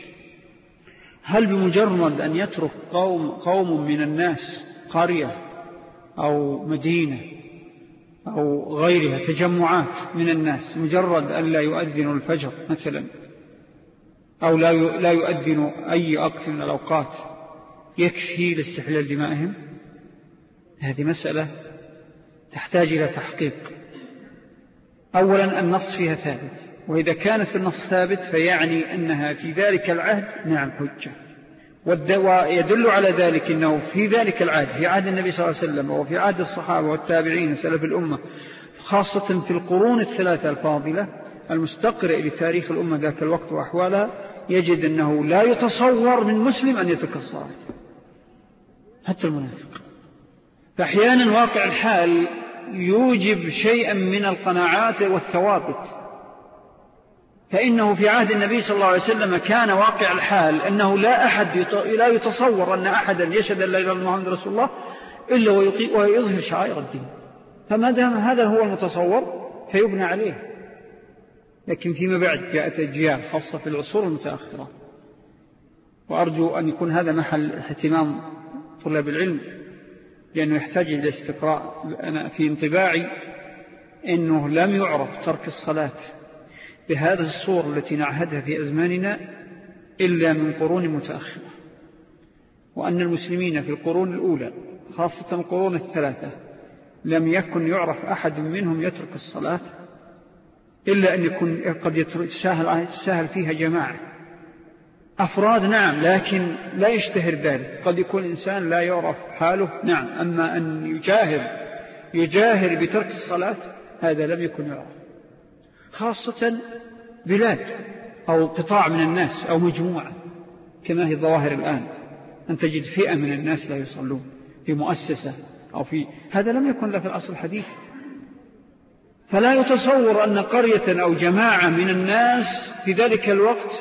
هل بمجرد أن يترك قوم, قوم من الناس قرية أو مدينة أو غيرها تجمعات من الناس مجرد أن لا يؤذنوا الفجر مثلا أو لا يؤذنوا أي وقت من الأوقات يكفي لاستحلال دمائهم؟ هذه مسألة تحتاج إلى تحقيق. أولا النص فيها ثابت، وإذا كانت النص ثابت فيعني أنها في ذلك العهد نعم حجة، ويدل على ذلك أنه في ذلك العهد في عهد النبي صلى الله عليه وسلم وفي عهد الصحابة والتابعين وسلف الأمة، خاصة في القرون الثلاثة الفاضلة المستقرئ لتاريخ الأمة ذاك الوقت وأحوالها، يجد أنه لا يتصور من مسلم أن يترك الصلاة حتى المنافق. فأحيانا واقع الحال يوجب شيئا من القناعات والثوابت، فإنه في عهد النبي صلى الله عليه وسلم كان واقع الحال أنه لا أحد لا يتصور أن أحدا يشهد أن لا إله إلا الله محمد رسول الله إلا ويظهر شعائر الدين، فما دام هذا هو المتصور فيبنى عليه. لكن فيما بعد جاءت أجيال خاصة في العصور المتأخرة، وأرجو أن يكون هذا محل اهتمام طلاب العلم، لأنه يحتاج إلى استقراء. أنا في انطباعي أنه لم يعرف ترك الصلاة بهذه الصورة التي نعهدها في أزماننا إلا من قرون متأخرة، وأن المسلمين في القرون الأولى خاصة القرون الثلاثة لم يكن يعرف أحد منهم يترك الصلاة إلا أن يكون قد يتساهل فيها جماعة أفراد، نعم، لكن لا يشتهر ذلك. قد يكون إنسان لا يعرف حاله، نعم، أما أن يجاهر يجاهر بترك الصلاة هذا لم يكن يعرف، خاصة بلاد أو قطاع من الناس أو مجموعة كما هي الظواهر الآن، أن تجد فئة من الناس لا يصلون في مؤسسة أو في هذا لم يكن له في العصر الحديث. فلا يتصور أن قرية أو جماعة من الناس في ذلك الوقت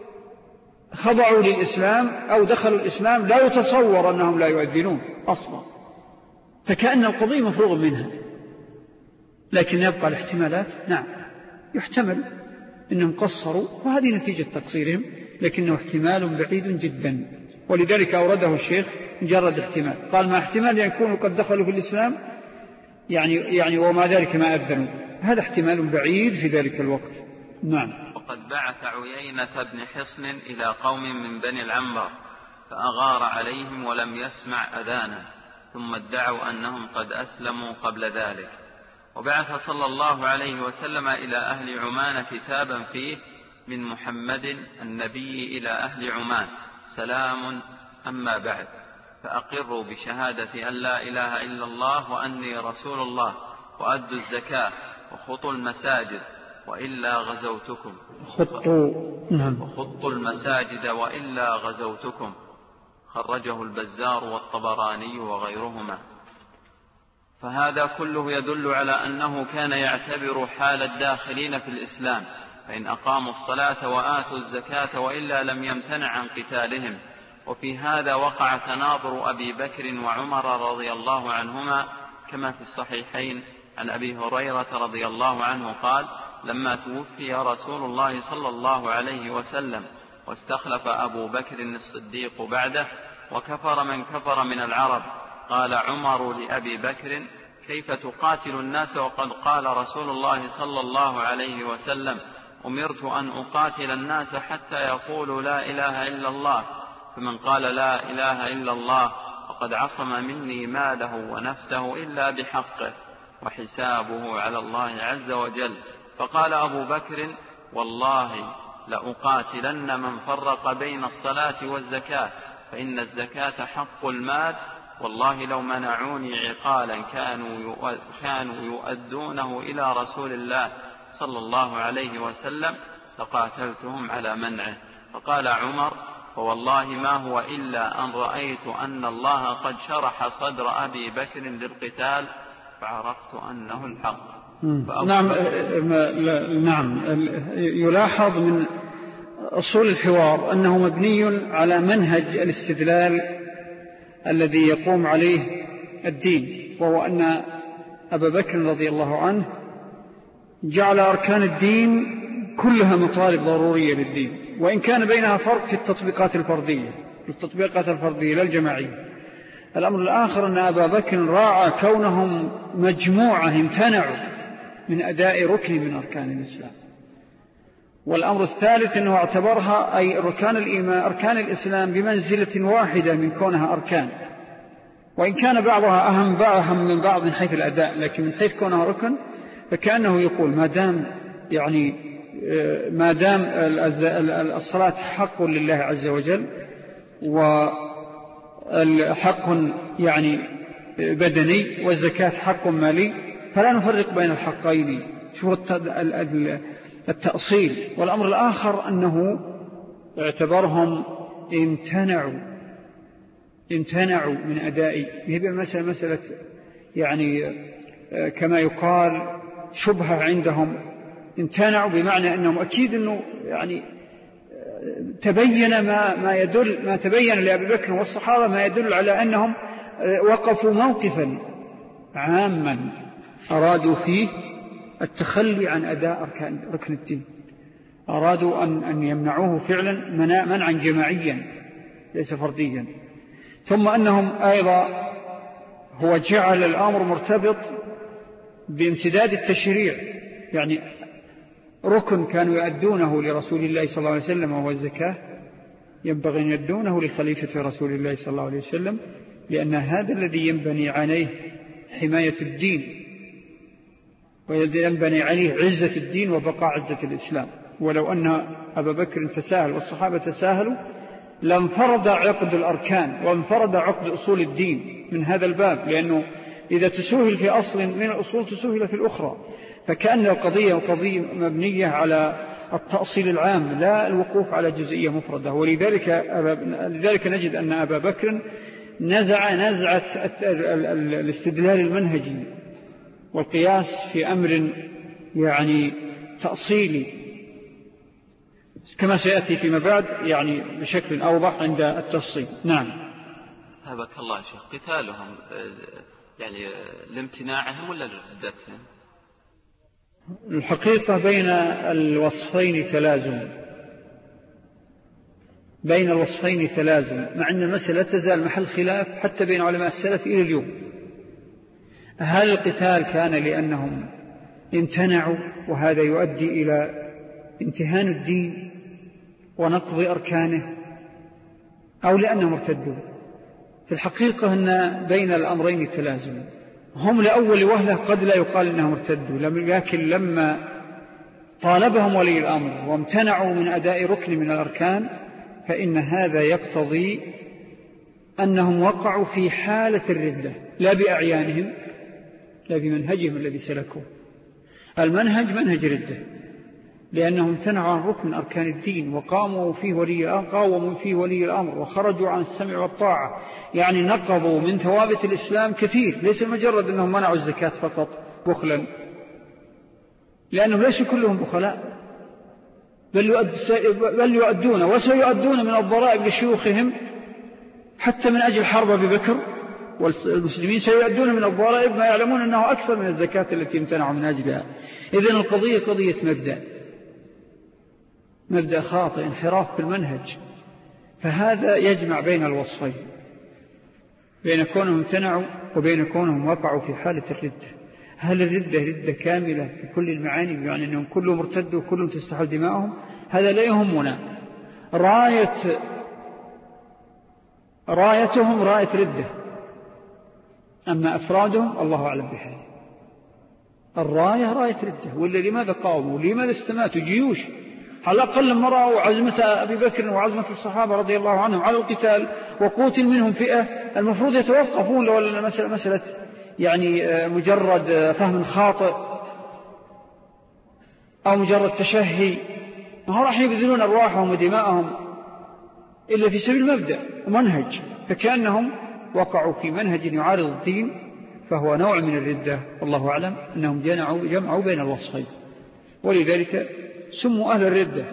خضعوا للإسلام أو دخلوا الإسلام لا يتصور أنهم لا يؤذنون أصلا، فكأن القضية مفروغ منها. لكن يبقى الاحتمالات، نعم، يحتمل أنهم قصروا وهذه نتيجة تقصيرهم، لكنه احتمال بعيد جدا، ولذلك أورده الشيخ مجرد احتمال، قال ما احتمال يكونوا قد دخلوا في الإسلام يعني, يعني وما ذلك ما أذنوا، هذا احتمال بعيد في ذلك الوقت. نعم. وقد بعث عيينة بن حصن إلى قوم من بني العنبر فأغار عليهم ولم يسمع أذانا، ثم ادعوا أنهم قد أسلموا قبل ذلك. وبعث صلى الله عليه وسلم إلى أهل عمان كتابا فيه: من محمد النبي إلى أهل عمان سلام، أما بعد، فأقروا بشهادة أن لا إله إلا الله وأني رسول الله، وأدوا الزكاة، وخطوا المساجد وإلا غزوتكم خطوا نعم وخطوا المساجد وإلا غزوتكم. خرجه البزار والطبراني وغيرهما. فهذا كله يدل على أنه كان يعتبر حال الداخلين في الإسلام، فإن أقاموا الصلاة وآتوا الزكاة وإلا لم يمتنع عن قتالهم. وفي هذا وقع تناظر أبي بكر وعمر رضي الله عنهما، كما في الصحيحين عن أبي هريرة رضي الله عنه قال: لما توفي رسول الله صلى الله عليه وسلم واستخلف أبو بكر الصديق بعده وكفر من كفر من العرب، قال عمر لأبي بكر: كيف تقاتل الناس وقد قال رسول الله صلى الله عليه وسلم: أمرت أن أقاتل الناس حتى يقولوا لا إله إلا الله، فمن قال لا إله إلا الله وقد عصم مني ماله ونفسه إلا بحقه، وحسابه على الله عز وجل. فقال أبو بكر: والله لأقاتلن من فرق بين الصلاة والزكاة، فإن الزكاة حق المال، والله لو منعوني عقالا كانوا كانوا يؤدونه إلى رسول الله صلى الله عليه وسلم فقاتلتهم على منعه. فقال عمر: فوالله ما هو إلا أن رأيت أن الله قد شرح صدر أبي بكر للقتال فعرفت أنه الحق. نعم نعم يلاحظ من أصول الحوار أنه مبني على منهج الاستدلال الذي يقوم عليه الدين، وهو أن أبا بكر رضي الله عنه جعل أركان الدين كلها مطالب ضرورية للدين، وإن كان بينها فرق في التطبيقات الفردية التطبيقات الفردية لا الجماعية. الأمر الآخر أن أبا بكر راعى كونهم مجموعة امتنعوا من أداء ركن من أركان الإسلام. والأمر الثالث أنه اعتبرها أي أركان الإيمان أركان الإسلام بمنزلة واحدة من كونها أركان، وإن كان بعضها أهم بعضهم من بعض من حيث الأداء، لكن من حيث كونها ركن فكأنه يقول ما دام يعني ما دام الصلاة حق لله عز وجل وحق يعني بدني والزكاة حق مالي، فلا نفرق بين الحقين. شوف التأصيل. والأمر الآخر أنه اعتبرهم امتنعوا امتنعوا من أداء هي مسألة مسألة يعني كما يقال شبهة عندهم. امتنعوا بمعنى أنهم أكيد أنه يعني تبين ما ما يدل ما تبين لأبي بكر والصحابة ما يدل على أنهم وقفوا موقفا عاما أرادوا فيه التخلي عن أداء أركان ركن الدين، أرادوا أن أن يمنعوه فعلا منعا جماعيا ليس فرديا. ثم أنهم أيضا هو جعل الأمر مرتبط بامتداد التشريع، يعني ركن كانوا يؤدونه لرسول الله صلى الله عليه وسلم وهو الزكاة ينبغي أن يؤدونه لخليفة رسول الله صلى الله عليه وسلم، لأن هذا الذي ينبني عليه حماية الدين وينبني عليه عزة الدين وبقاء عزة الإسلام. ولو أن أبا بكر تساهل والصحابة تساهلوا لانفرد عقد الأركان وانفرد عقد أصول الدين من هذا الباب، لأنه إذا تسهل في أصل من الأصول تسهل في الأخرى، فكأن القضية قضية مبنية على التأصيل العام لا الوقوف على جزئية مفردة. ولذلك لذلك نجد أن أبا بكر نزع نزعة الاستدلال المنهجي والقياس في أمر يعني تأصيلي كما سيأتي فيما بعد يعني بشكل أوضح عند التفصيل. نعم. هبك الله يا شيخ، قتالهم يعني لامتناعهم ولا لردتهم؟ الحقيقة بين الوصفين تلازم بين الوصفين تلازم مع أن المسألة تزال محل خلاف حتى بين علماء السلف إلى اليوم. هل القتال كان لأنهم امتنعوا وهذا يؤدي إلى امتهان الدين ونقض أركانه أو لأنهم ارتدوا. في الحقيقة أن بين الأمرين تلازم، هم لأول وهلة قد لا يقال أنهم ارتدوا، لكن لما طالبهم ولي الأمر وامتنعوا من أداء ركن من الأركان فإن هذا يقتضي أنهم وقعوا في حالة الردة، لا بأعيانهم، لا بمنهجهم الذي سلكوه. المنهج منهج ردة، لأنهم امتنعوا عن ركن من أركان الدين وقاموا فيه ولي قاوموا فيه ولي الأمر وخرجوا عن السمع والطاعة، يعني نقضوا من ثوابت الإسلام كثير، ليس مجرد أنهم منعوا الزكاة فقط بخلا، لأنهم ليسوا كلهم بخلاء، بل يؤدون وسيؤدون من الضرائب لشيوخهم حتى من أجل حرب أبي بكر، والمسلمين سيؤدون من الضرائب ما يعلمون أنه أكثر من الزكاة التي امتنعوا من أجلها. إذن القضية قضية مبدأ، مبدأ خاطئ، انحراف في المنهج، فهذا يجمع بين الوصفين، بين كونهم امتنعوا وبين كونهم وقعوا في حالة الردة. هل الردة ردة كاملة في كل المعاني، يعني أنهم كلهم ارتدوا وكلهم تستحل دماءهم؟ هذا لا يهمنا. راية رايتهم راية ردة، أما أفرادهم الله أعلم بحال. الراية راية ردة، ولا لماذا قاوموا؟ لماذا استماتوا جيوش؟ على الأقل لما رأوا عزمة أبي بكر وعزمة الصحابة رضي الله عنهم على القتال وقوتل منهم فئة، المفروض يتوقفون لو المسألة مسألة يعني مجرد فهم خاطئ أو مجرد تشهي، ما هو راح يبذلون أرواحهم ودماءهم إلا في سبيل المبدأ ومنهج، فكأنهم وقعوا في منهج يعارض الدين، فهو نوع من الردة. والله أعلم أنهم جمعوا, جمعوا بين الوصفين، ولذلك سموا أهل الردة،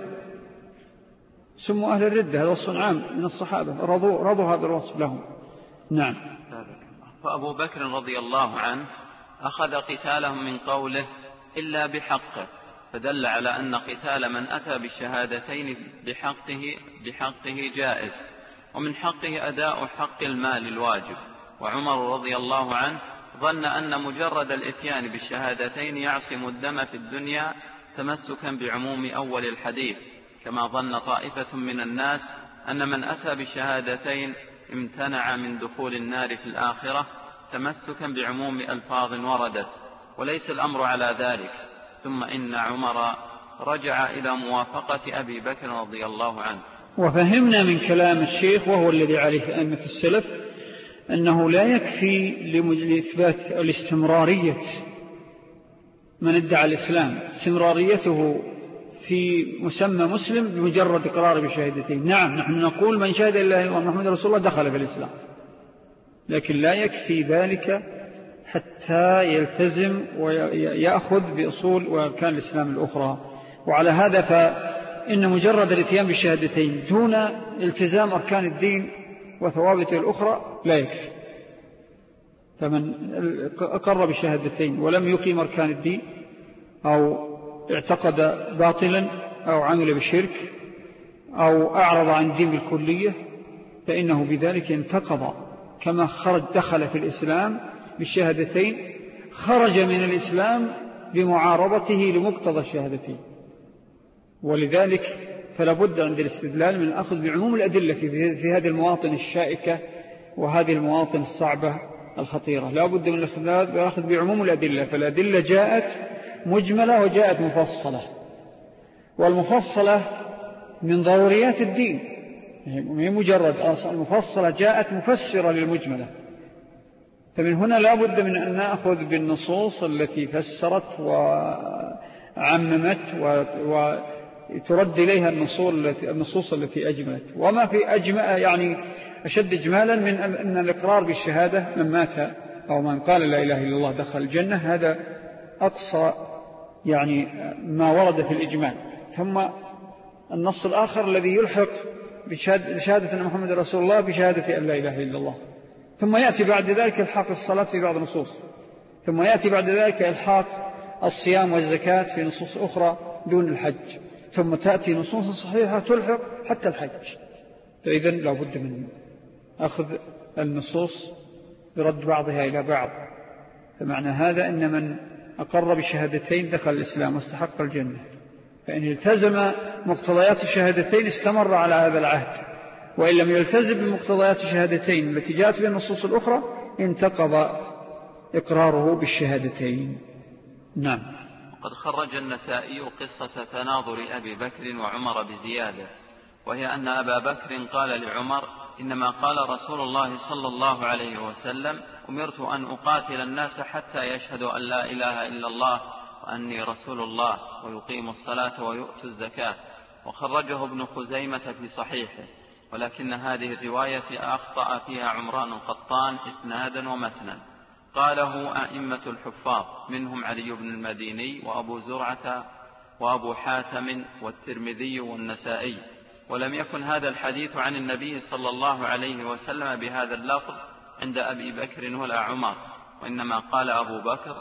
سموا أهل الردة، هذا وصف عام من الصحابة، رضوا, رضوا هذا الوصف لهم. نعم. فأبو بكر رضي الله عنه أخذ قتالهم من قوله إلا بحقه، فدل على أن قتال من أتى بالشهادتين بحقه, بحقه جائز، ومن حقه أداء حق المال الواجب. وعمر رضي الله عنه ظن أن مجرد الإتيان بالشهادتين يعصم الدم في الدنيا تمسكا بعموم أول الحديث، كما ظن طائفة من الناس أن من أتى بالشهادتين امتنع من دخول النار في الآخرة تمسكا بعموم ألفاظ وردت، وليس الأمر على ذلك. ثم إن عمر رجع إلى موافقة أبي بكر رضي الله عنه. وفهمنا من كلام الشيخ، وهو الذي عليه أئمة السلف، أنه لا يكفي لإثبات الاستمرارية من ادعى الإسلام استمراريته في مسمى مسلم بمجرد إقرار بشهادتين. نعم، نحن نقول من شهد الله إلا محمد رسول الله دخل في الإسلام، لكن لا يكفي ذلك حتى يلتزم ويأخذ بأصول وأركان الإسلام الأخرى. وعلى هذا فإن مجرد الاتيان بالشهادتين دون التزام أركان الدين وثوابته الأخرى لا يكفي. فمن أقر بالشهادتين ولم يقيم أركان الدين أو اعتقد باطلا أو عمل بالشرك أو أعرض عن الدين بالكلية فإنه بذلك انتقض، كما خرج دخل في الإسلام بالشهادتين خرج من الإسلام بمعارضته لمقتضى الشهادتين. ولذلك فلا بد عند الاستدلال من الأخذ بعموم الأدلة في هذه المواطن الشائكة وهذه المواطن الصعبة الخطيرة. لا بد من الأخذ بعموم الأدلة، فالأدلة جاءت مجملة وجاءت مفصلة، والمفصلة من ضروريات الدين، هي مجرد المفصلة جاءت مفسرة للمجملة. فمن هنا لا بد من أن نأخذ بالنصوص التي فسرت وعممت وترد إليها النصوص التي أجملت. وما في أجمع يعني أشد إجمالا من أن الإقرار بالشهادة من مات أو من قال لا إله إلا الله دخل الجنة، هذا أقصى يعني ما ورد في الإجمال. ثم النص الآخر الذي يلحق بشهادة أن محمد رسول الله بشهادة أن لا إله إلا الله، ثم يأتي بعد ذلك الحاق الصلاة في بعض النصوص، ثم يأتي بعد ذلك الحاق الصيام والزكاة في نصوص أخرى دون الحج، ثم تأتي نصوص صحيحة تلحق حتى الحج. فإذن لا بد من أخذ النصوص برد بعضها إلى بعض. فمعنى هذا أن من أقر بشهادتين دخل الإسلام واستحق الجنة، فإن التزم مقتضيات الشهادتين استمر على هذا العهد، وإن لم يلتزم بمقتضيات الشهادتين التي جاءت بها النصوص الأخرى انتقض إقراره بالشهادتين. نعم. وقد خرج النسائي قصة تناظر أبي بكر وعمر بزيادة، وهي أن أبا بكر قال لعمر: إنما قال رسول الله صلى الله عليه وسلم: أمرت أن أقاتل الناس حتى يشهدوا أن لا إله إلا الله وأني رسول الله ويقيموا الصلاة ويؤتوا الزكاة. وخرجه ابن خزيمة في صحيحه، ولكن هذه الرواية أخطأ فيها عمران القطان إسنادا ومتنا. قاله أئمة الحفاظ منهم علي بن المديني وأبو زرعة وأبو حاتم والترمذي والنسائي، ولم يكن هذا الحديث عن النبي صلى الله عليه وسلم بهذا اللفظ عند أبي بكر ولا عمر، وإنما قال أبو بكر: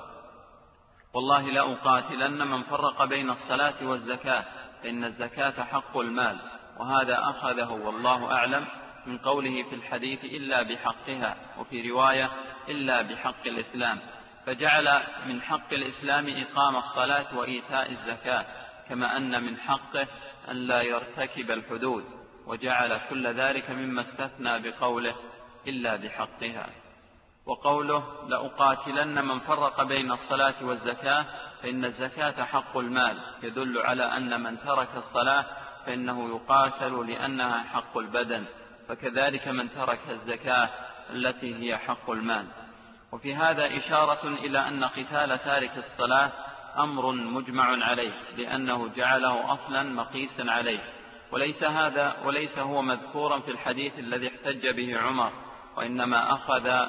والله لا أقاتلن من فرق بين الصلاة والزكاة فإن الزكاة حق المال. وهذا أخذه والله أعلم من قوله في الحديث: إلا بحقها، وفي رواية: إلا بحق الإسلام، فجعل من حق الإسلام إقام الصلاة وإيتاء الزكاة، كما أن من حقه أن لا يرتكب الحدود، وجعل كل ذلك مما استثنى بقوله: إلا بحقها. وقوله: لأقاتلن من فرق بين الصلاة والزكاة فإن الزكاة حق المال، يدل على أن من ترك الصلاة فإنه يقاتل لأنها حق البدن، فكذلك من ترك الزكاة التي هي حق المال. وفي هذا إشارة إلى أن قتال تارك الصلاة أمر مجمع عليه، لأنه جعله أصلا مقيسا عليه، وليس هذا وليس هو مذكورا في الحديث الذي احتج به عمر، وإنما أخذ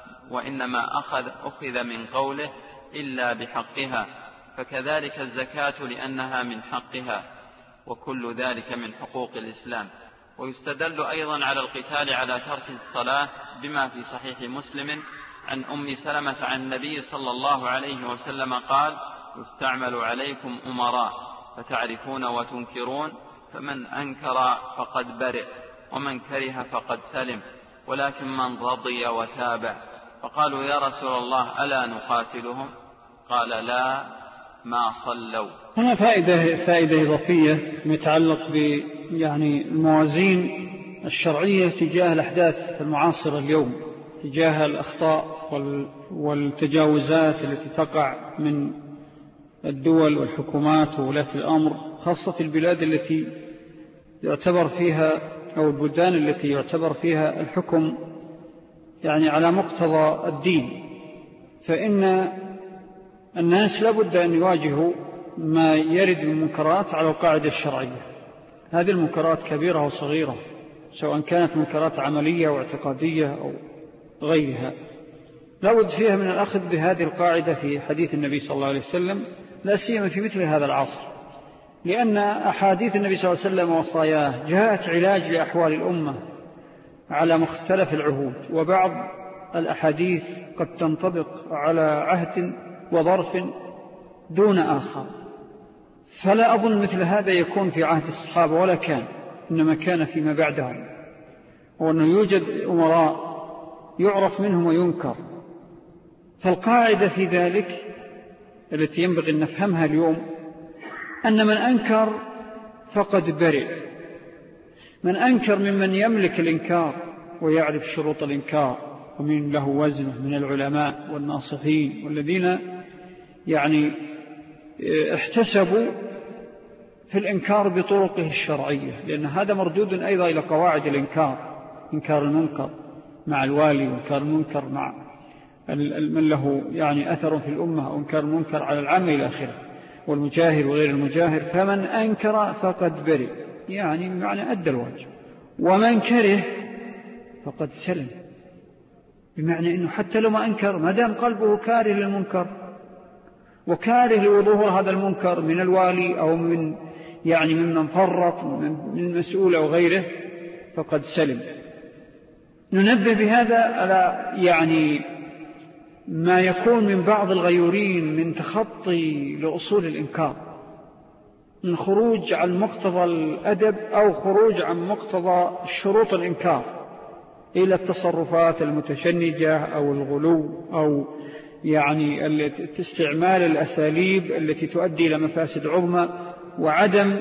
وإنما أخذ أخذ من قوله: إلا بحقها، فكذلك الزكاة لأنها من حقها، وكل ذلك من حقوق الإسلام. ويستدل أيضا على القتال على ترك الصلاة بما في صحيح مسلم عن أم سلمة عن النبي صلى الله عليه وسلم قال: يستعمل عليكم أمراء فتعرفون وتنكرون، فمن أنكر فقد برئ، ومن كره فقد سلم، ولكن من رضي وتابع. فقالوا: يا رسول الله ألا نقاتلهم؟ قال: لا، ما صلوا. هنا فائدة فائدة إضافية متعلق ب يعني الموازين الشرعية تجاه الأحداث المعاصرة اليوم، تجاه الأخطاء والتجاوزات التي تقع من الدول والحكومات وولاة الأمر، خاصة البلاد التي يعتبر فيها أو البلدان التي يعتبر فيها الحكم يعني على مقتضى الدين. فإن الناس لابد أن يواجهوا ما يرد من منكرات على القاعدة الشرعية. هذه المنكرات كبيرة وصغيرة، سواء كانت منكرات عملية واعتقادية أو غيرها، لابد فيها من الأخذ بهذه القاعدة في حديث النبي صلى الله عليه وسلم، لا سيما في مثل هذا العصر، لأن أحاديث النبي صلى الله عليه وسلم وصاياه جاءت علاج لأحوال الأمة على مختلف العهود، وبعض الأحاديث قد تنطبق على عهد وظرف دون آخر. فلا أظن مثل هذا يكون في عهد الصحابة ولا كان، إنما كان فيما بعدهم، وأنه يوجد أمراء يعرف منهم وينكر. فالقاعدة في ذلك التي ينبغي أن نفهمها اليوم أن من أنكر فقد برئ. من أنكر ممن يملك الإنكار ويعرف شروط الإنكار ومن له وزنه من العلماء والناصحين والذين يعني احتسبوا في الإنكار بطرقه الشرعية، لأن هذا مردود أيضا إلى قواعد الإنكار، إنكار المنكر مع الوالي، وإنكار المنكر مع من له يعني أثر في الأمة، أو إنكار المنكر على العامة إلى آخره، والمجاهر وغير المجاهر. فمن أنكر فقد برئ، يعني بمعنى أدى الواجب. ومن كره فقد سلم، بمعنى أنه حتى لو ما أنكر ما دام قلبه كاره للمنكر وكاره لوضوح هذا المنكر من الوالي أو من يعني ممن فرط من مسؤول أو غيره فقد سلم. ننبه بهذا على يعني ما يكون من بعض الغيورين من تخطي لأصول الإنكار، من خروج عن مقتضى الأدب أو خروج عن مقتضى شروط الإنكار إلى التصرفات المتشنجة أو الغلو أو يعني استعمال الأساليب التي تؤدي إلى مفاسد عظمى وعدم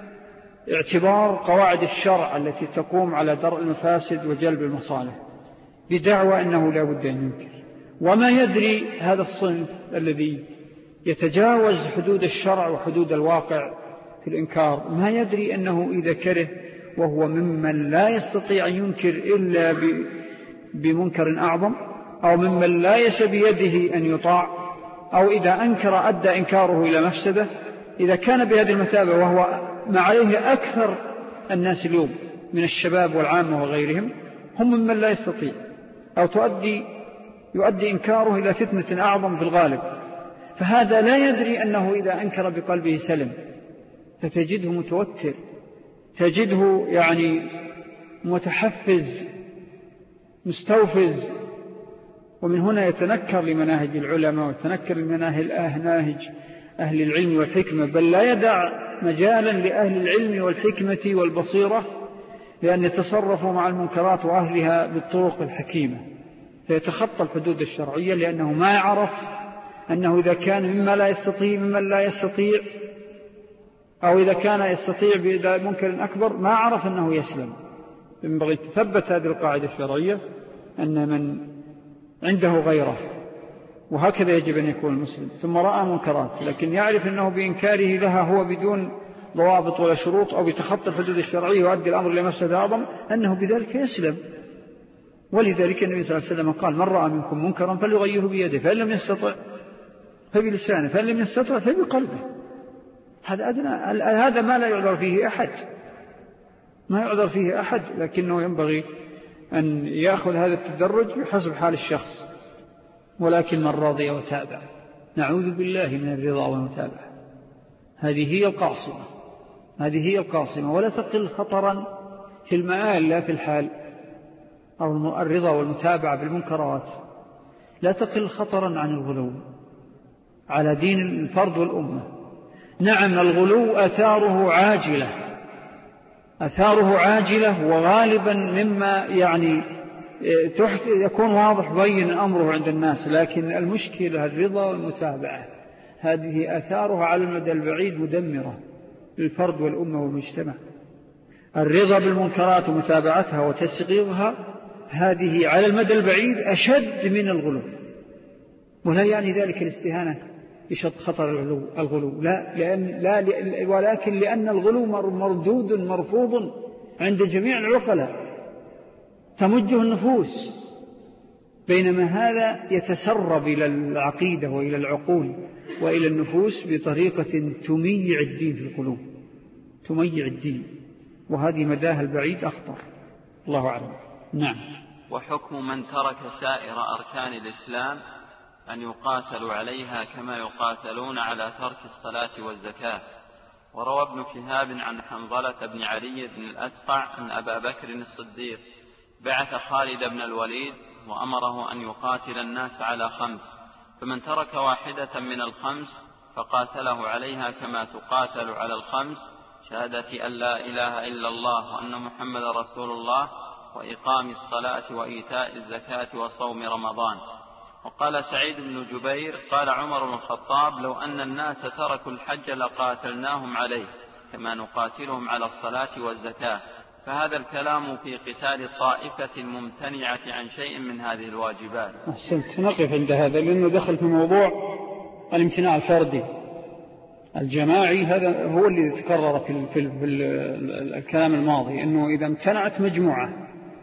اعتبار قواعد الشرع التي تقوم على درء المفاسد وجلب المصالح بدعوى أنه لا بد أن ينكر. وما يدري هذا الصنف الذي يتجاوز حدود الشرع وحدود الواقع في الإنكار، ما يدري أنه إذا كره وهو ممن لا يستطيع أن ينكر إلا بمنكر أعظم، أو ممن لا يس بيده أن يطاع، أو إذا أنكر أدى إنكاره إلى مفسده. إذا كان بهذه المثابة وهو ما عليه أكثر الناس اليوم من الشباب والعامة وغيرهم، هم ممن لا يستطيع أو تؤدي يؤدي إنكاره إلى فتنة أعظم في الغالب، فهذا لا يدري أنه إذا أنكر بقلبه سلم، فتجده متوتر، تجده يعني متحفز مستوفز. ومن هنا يتنكر لمناهج العلماء ويتنكر لمناهج أهل العلم والحكمة، بل لا يدع مجالا لأهل العلم والحكمة والبصيرة لأن يتصرفوا مع المنكرات وأهلها بالطرق الحكيمة، فيتخطى الحدود الشرعية، لأنه ما يعرف أنه إذا كان مما لا يستطيع ممن لا يستطيع، أو إذا كان يستطيع بمنكر أكبر ما عرف أنه يسلم. ينبغي تثبت هذه القاعدة الشرعية أن من عنده غيره، وهكذا يجب أن يكون المسلم، ثم رأى منكرات لكن يعرف أنه بإنكاره لها هو بدون ضوابط ولا شروط أو بتخطى الحدود الشرعية ويؤدي الأمر لمفسدة أعظم، أنه بذلك يسلم. ولذلك النبي صلى الله عليه وسلم قال: من رأى منكم منكرا فليغيره بيده، فإن لم يستطع فبلسانه، فإن لم يستطع فبقلبه. هذا أدنى، هذا ما لا يعذر فيه أحد، ما يعذر فيه أحد، لكنه ينبغي أن يأخذ هذا التدرج بحسب حال الشخص. ولكن من راضي وتابع، نعوذ بالله من الرضا والمتابعة، هذه هي القاصمة، هذه هي القاصمة، ولا تقل خطرا في المآل لا في الحال. أو الرضا والمتابعة بالمنكرات لا تقل خطرا عن الغلو على دين الفرد والأمة. نعم، الغلو أثاره عاجلة، أثاره عاجلة وغالبا مما يعني يكون واضح بين أمره عند الناس، لكن المشكلة الرضا والمتابعة هذه أثارها على المدى البعيد مدمرة للفرد والأمة والمجتمع. الرضا بالمنكرات ومتابعتها وتسقيطها هذه على المدى البعيد أشد من الغلو، ولا يعني ذلك الاستهانة بشط خطر الغلو, الغلو. لا, لأن لا ولكن لأن الغلو مردود مرفوض عند جميع العقلاء، تمجه النفوس، بينما هذا يتسرب إلى العقيدة وإلى العقول وإلى النفوس بطريقة تميع الدين في القلوب، تميع الدين، وهذه مداها البعيد أخطر. الله أعلم. نعم. وحكم من ترك سائر أركان الإسلام أن يقاتلوا عليها كما يقاتلون على ترك الصلاة والزكاة. وروى ابن شهاب عن حنظلة بن علي بن الأسقع أن أبا بكر الصديق بعث خالد بن الوليد وأمره أن يقاتل الناس على خمس، فمن ترك واحدة من الخمس فقاتله عليها كما تقاتل على الخمس: شهادة أن لا إله إلا الله وأن محمد رسول الله، وإقام الصلاة وإيتاء الزكاة وصوم رمضان. وقال سعيد بن جبير: قال عمر بن الخطاب: لو أن الناس تركوا الحج لقاتلناهم عليه كما نقاتلهم على الصلاة والزكاة. فهذا الكلام في قتال الطائفة الممتنعة عن شيء من هذه الواجبات. أحسنت، نقف عند هذا لأنه دخل في موضوع الامتناع الفردي. الجماعي هذا هو اللي تكرر في, في, في الكلام الماضي، أنه إذا امتنعت مجموعة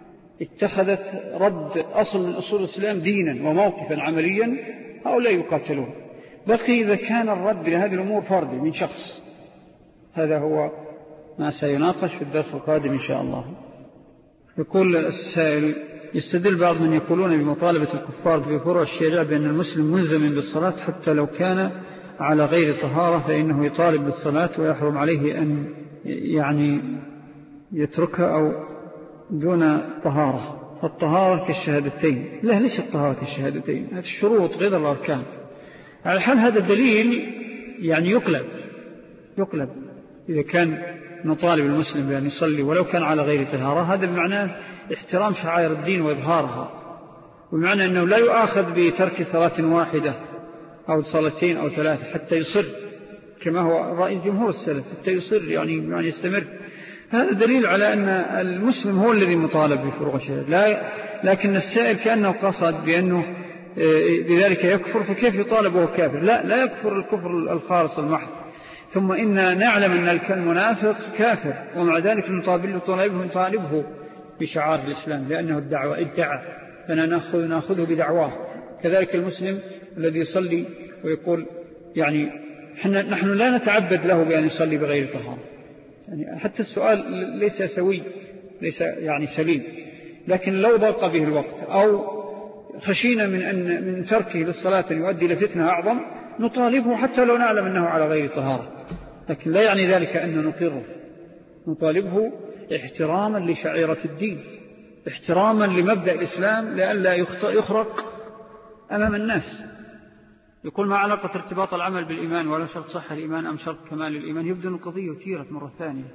اتخذت رد أصل من أصول الإسلام دينا وموقفا عمليا، هؤلاء يقاتلون. بقي إذا كان الرد لهذه الأمور فردي من شخص، هذا هو ما سيناقش في الدرس القادم إن شاء الله. يقول السائل: يستدل بعض من يقولون بمطالبة الكفار في فروع الشريعة بأن المسلم ملزم بالصلاة حتى لو كان على غير طهارة، فإنه يطالب بالصلاة ويحرم عليه أن يعني يتركها أو دون طهارة. فالطهارة كالشهادتين. لا، ليس الطهارة كالشهادتين، هذه الشروط غير الأركان. على الحال هذا دليل يعني يقلب يقلب إذا كان نطالب المسلم بأن يصلي ولو كان على غير طهارة، هذا بمعنى احترام شعائر الدين وإظهارها، وبمعنى أنه لا يؤاخذ بترك صلاة واحدة أو صلاتين أو ثلاثة حتى يصر كما هو رأي جمهور السلف حتى يصر يعني, يعني يستمر. هذا دليل على أن المسلم هو الذي مطالب بفروغ الشهادة، لا لكن السائل كأنه قصد بأنه بذلك يكفر، فكيف يطالب وهو كافر؟ لا لا يكفر الكفر الخالص المحض. ثم إن نعلم أن المنافق كافر ومع ذلك نطالبه نطالبه بشعار الإسلام لأنه الدعوة ادعى، فنأخذ نأخذه بدعواه. كذلك المسلم الذي يصلي ويقول يعني نحن لا نتعبد له بأن يصلي بغير طهارة، يعني حتى السؤال ليس سوي، ليس يعني سليم، لكن لو ضاق به الوقت أو خشينا من أن من تركه للصلاة يؤدي لفتنة أعظم نطالبه حتى لو نعلم أنه على غير طهارة، لكن لا يعني ذلك أن نقره، نطالبه احتراما لشعيرة الدين، احتراما لمبدأ الإسلام لئلا يخرق أمام الناس. يقول ما علاقة ارتباط العمل بالإيمان، ولا شرط صحة الإيمان أم شرط كمال الإيمان؟ يبدو أن القضية أثيرت مرة ثانية،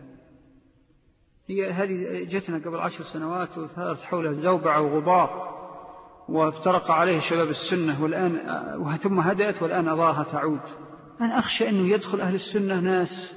هي هذه جتنا قبل عشر سنوات وثارت حولها زوبعة وغبار وافترق عليه شباب السنة، والآن ثم هدأت والآن أضاها تعود. أنا أخشى أنه يدخل أهل السنة ناس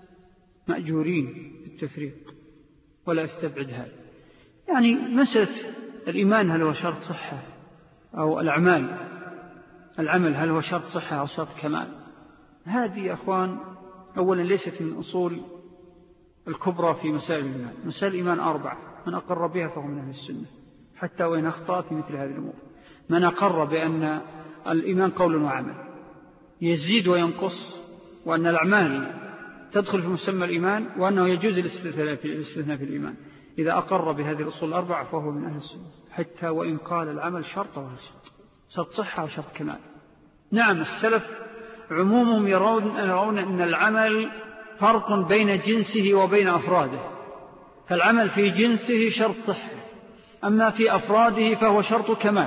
مأجورين بالتفريق، ولا أستبعد هذا. يعني مسألة الإيمان هل هو شرط صحة أو الأعمال العمل هل هو شرط صحة أو شرط كمال؟ هذه يا أخوان أولا ليست من أصول الكبرى في مسائل الإيمان. مسائل الإيمان أربعة، من أقر بها فهو من أهل السنة حتى وإن أخطأ في مثل هذه الأمور. من أقر بأن الإيمان قول وعمل يزيد وينقص، وأن الأعمال تدخل في مسمى الإيمان، وأنه يجوز الاستثناء في الإيمان، إذا أقر بهذه الأصول الأربعة فهو من أهل السنة حتى وإن قال العمل شرط وهل شرط، شرط صحة وشرط كمال. نعم السلف عمومهم يرون, يرون أن العمل فرق بين جنسه وبين أفراده، فالعمل في جنسه شرط صحة، أما في أفراده فهو شرط كمال.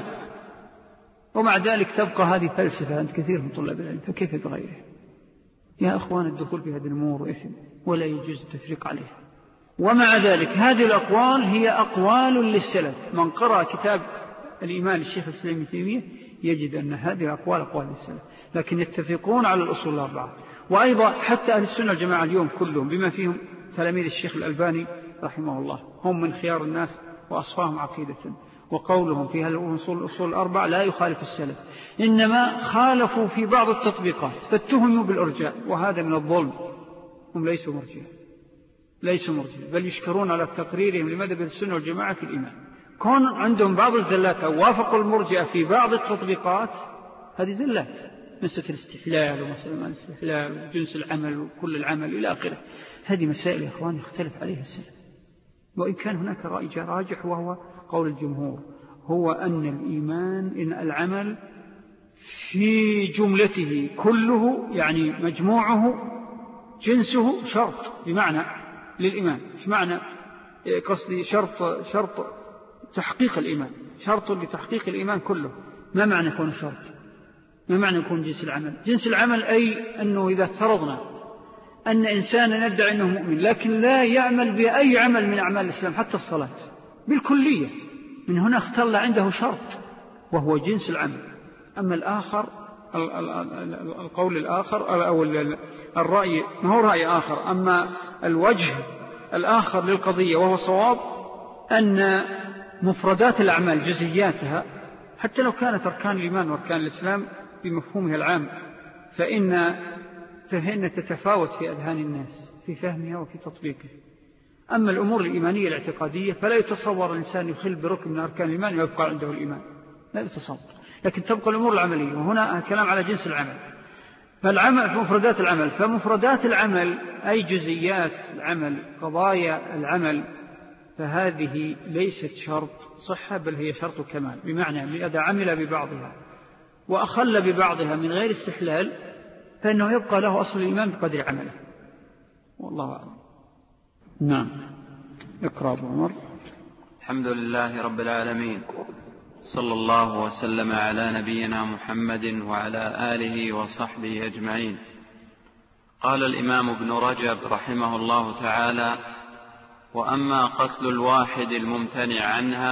ومع ذلك تبقى هذه فلسفة عند كثير من طلاب العلم، فكيف بغيره؟ يا أخوان الدخول في هذه الأمور إثم ولا يجوز التفريق عليها. ومع ذلك هذه الأقوال هي أقوال للسلف، من قرأ كتاب الإيمان للشيخ الإسلام ابن تيمية يجد أن هذه الأقوال أقوال للسلف، لكن يتفقون على الأصول الأربعة. وأيضا حتى أهل السنة الجماعة اليوم كلهم بما فيهم تلاميذ الشيخ الألباني رحمه الله هم من خيار الناس وأصفاهم عقيدة، وقولهم في هالأصول الأصول الأربع لا يخالف السلف، إنما خالفوا في بعض التطبيقات فاتهموا بالإرجاء، وهذا من الظلم. هم ليسوا مرجئة، ليسوا مرجئة، بل يشكرون على تقريرهم لمذهب السنة والجماعة في الإيمان. كون عندهم بعض الزلات أو وافقوا المرجئة في بعض التطبيقات هذه زلات، مسألة الاستحلال ومسألة الاستحلال وجنس العمل وكل العمل إلى آخره، هذه مسائل يا إخوان يختلف عليها السلف. وإن كان هناك رأي راجح وهو قول الجمهور، هو أن الإيمان إن العمل في جملته كله يعني مجموعه جنسه شرط بمعنى للإيمان. إيش معنى قصدي شرط؟ شرط تحقيق الإيمان، شرط لتحقيق الإيمان كله. ما معنى يكون شرط؟ ما معنى يكون جنس العمل؟ جنس العمل أي أنه إذا افترضنا أن إنسانا يدعي أنه مؤمن لكن لا يعمل بأي عمل من أعمال الإسلام حتى الصلاة بالكلية، من هنا اختل عنده شرط وهو جنس العمل. أما الآخر القول الآخر أو الرأي ما هو رأي آخر، أما الوجه الآخر للقضية وهو صواب أن مفردات الأعمال جزئياتها حتى لو كانت أركان الإيمان وأركان الإسلام بمفهومها العام فإن فهن تتفاوت في أذهان الناس في فهمها وفي تطبيقها. أما الأمور الإيمانية الاعتقادية فلا يتصور الإنسان يخل بركن من أركان الإيمان ويبقى عنده الإيمان، لا يتصور، لكن تبقى الأمور العملية. وهنا كلام على جنس العمل، فالعمل في مفردات العمل، فمفردات العمل أي جزئيات العمل قضايا العمل، فهذه ليست شرط صحة بل هي شرط كمال، بمعنى إذا عمل ببعضها وأخل ببعضها من غير استحلال فإنه يبقى له أصل الإيمان بقدر عمله. والله أعلم. نعم. اقرأ أبو عمر. الحمد لله رب العالمين، صلى الله وسلم على نبينا محمد وعلى آله وصحبه أجمعين. قال الإمام ابن رجب رحمه الله تعالى: وأما قتل الواحد الممتنع عنها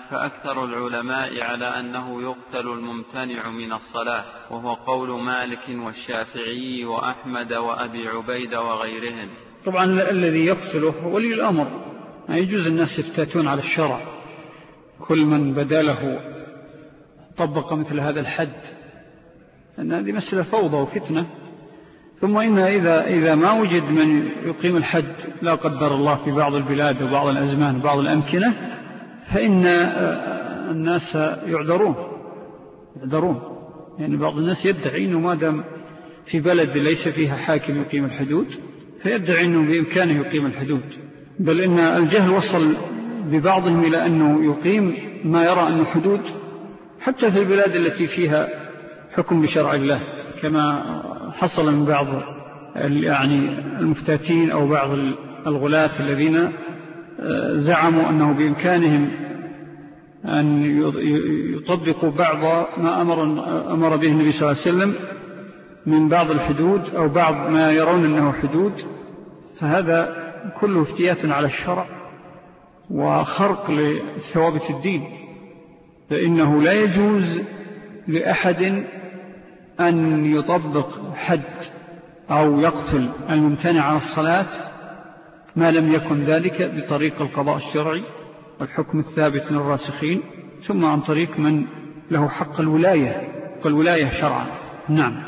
فأكثر العلماء على أنه يقتل الممتنع من الصلاة، وهو قول مالك والشافعي وأحمد وأبي عبيدة وغيرهم. طبعا الذي يقتله ولي الأمر، ما يجوز الناس يفتاتون على الشرع، كل من بدا له طبق مثل هذا الحد، أن هذه مسألة فوضى وفتنة. ثم إن إذا, إذا ما وجد من يقيم الحد لا قدر الله في بعض البلاد وبعض الأزمان وبعض الأمكنة، فإن الناس يعذرون يعذرون يعني بعض الناس يدعي أنه ما دام في بلد ليس فيها حاكم يقيم الحدود فيدعي أنه بإمكانه يقيم الحدود، بل إن الجهل وصل ببعضهم إلى أنه يقيم ما يرى أنه حدود حتى في البلاد التي فيها حكم بشرع الله، كما حصل من بعض يعني المفتاتين أو بعض الغلاة الذين زعموا أنه بإمكانهم أن يطبقوا بعض ما أمر, أمر به النبي صلى الله عليه وسلم من بعض الحدود أو بعض ما يرون أنه حدود، فهذا كله افتيات على الشرع وخرق لثوابت الدين، فإنه لا يجوز لأحد أن يطبق حد أو يقتل الممتنع عن الصلاة ما لم يكن ذلك بطريق القضاء الشرعي والحكم الثابت من الراسخين، ثم عن طريق من له حق الولاية الولاية شرعا. نعم.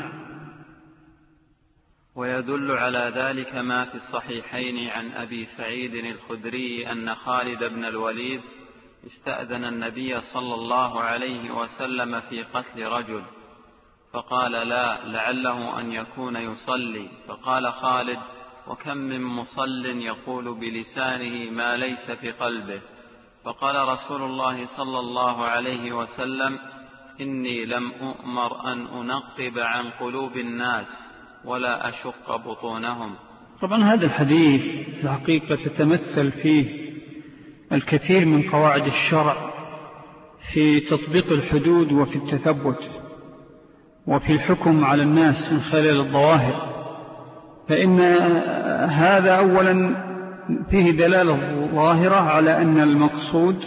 ويدل على ذلك ما في الصحيحين عن أبي سعيد الخدري أن خالد بن الوليد استأذن النبي صلى الله عليه وسلم في قتل رجل، فقال لا، لعله أن يكون يصلي، فقال خالد وكم من مصل يقول بلسانه ما ليس في قلبه، فقال رسول الله صلى الله عليه وسلم إني لم أؤمر أن أنقب عن قلوب الناس ولا أشق بطونهم. طبعا هذا الحديث في الحقيقة تتمثل فيه الكثير من قواعد الشرع في تطبيق الحدود وفي التثبت وفي الحكم على الناس من خلال الظواهر، فإن هذا أولا فيه دلالة ظاهرة على أن المقصود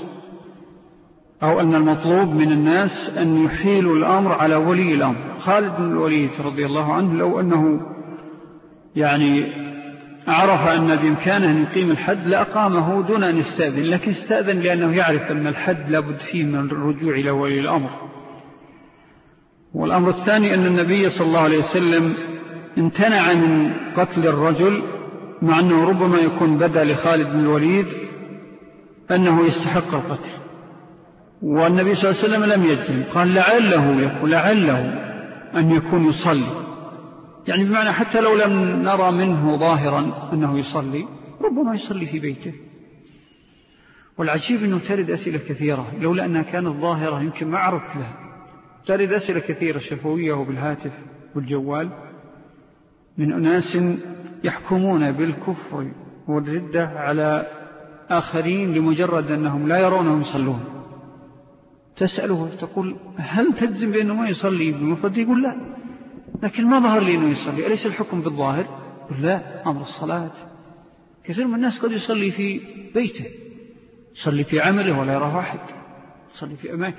أو أن المطلوب من الناس أن يحيلوا الأمر على ولي الأمر. خالد بن الوليد رضي الله عنه لو أنه يعني عرف أن بإمكانه أن يقيم الحد لأقامه دون أن يستأذن، لكن استأذن لأنه يعرف أن الحد لابد فيه من الرجوع إلى ولي الأمر. والأمر الثاني أن النبي صلى الله عليه وسلم امتنع من قتل الرجل، مع أنه ربما يكون بدا لخالد بن الوليد أنه يستحق القتل، والنبي صلى الله عليه وسلم لم يجزم، قال لعله يقول لعله أن يكون يصلي، يعني بمعنى حتى لو لم نرى منه ظاهرا أنه يصلي ربما يصلي في بيته. والعجيب أنه ترد أسئلة كثيرة، لولا أنها كانت ظاهرة يمكن ما عرفت لها. ترد أسئلة كثيرة شفوية وبالهاتف والجوال من أناس يحكمون بالكفر والردة على آخرين لمجرد أنهم لا يرونهم يصلون. تسأله تقول هل تجزم بأنه ما يصلي بمفرد؟ يقول لا، لكن ما ظهر لي أنه يصلي، أليس الحكم بالظاهر؟ يقول لا، أمر الصلاة. كثير من الناس قد يصلي في بيته، يصلي في عمله ولا يراه أحد، يصلي في أماكن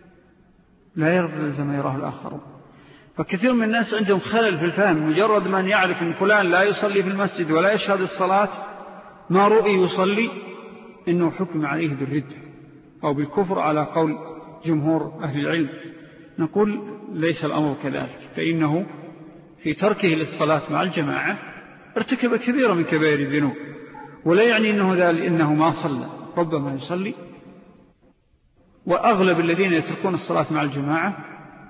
لا يلزم ما يراه الآخرون. فكثير من الناس عندهم خلل في الفهم، مجرد من يعرف أن فلان لا يصلي في المسجد ولا يشهد الصلاة ما رؤي يصلي إنه حكم عليه بالردة أو بالكفر على قول جمهور أهل العلم. نقول ليس الأمر كذلك، فإنه في تركه للصلاة مع الجماعة ارتكب كبيرة من كبائر الذنوب، ولا يعني إنه ذلك إنه ما صلى، ربما يصلي. وأغلب الذين يتركون الصلاة مع الجماعة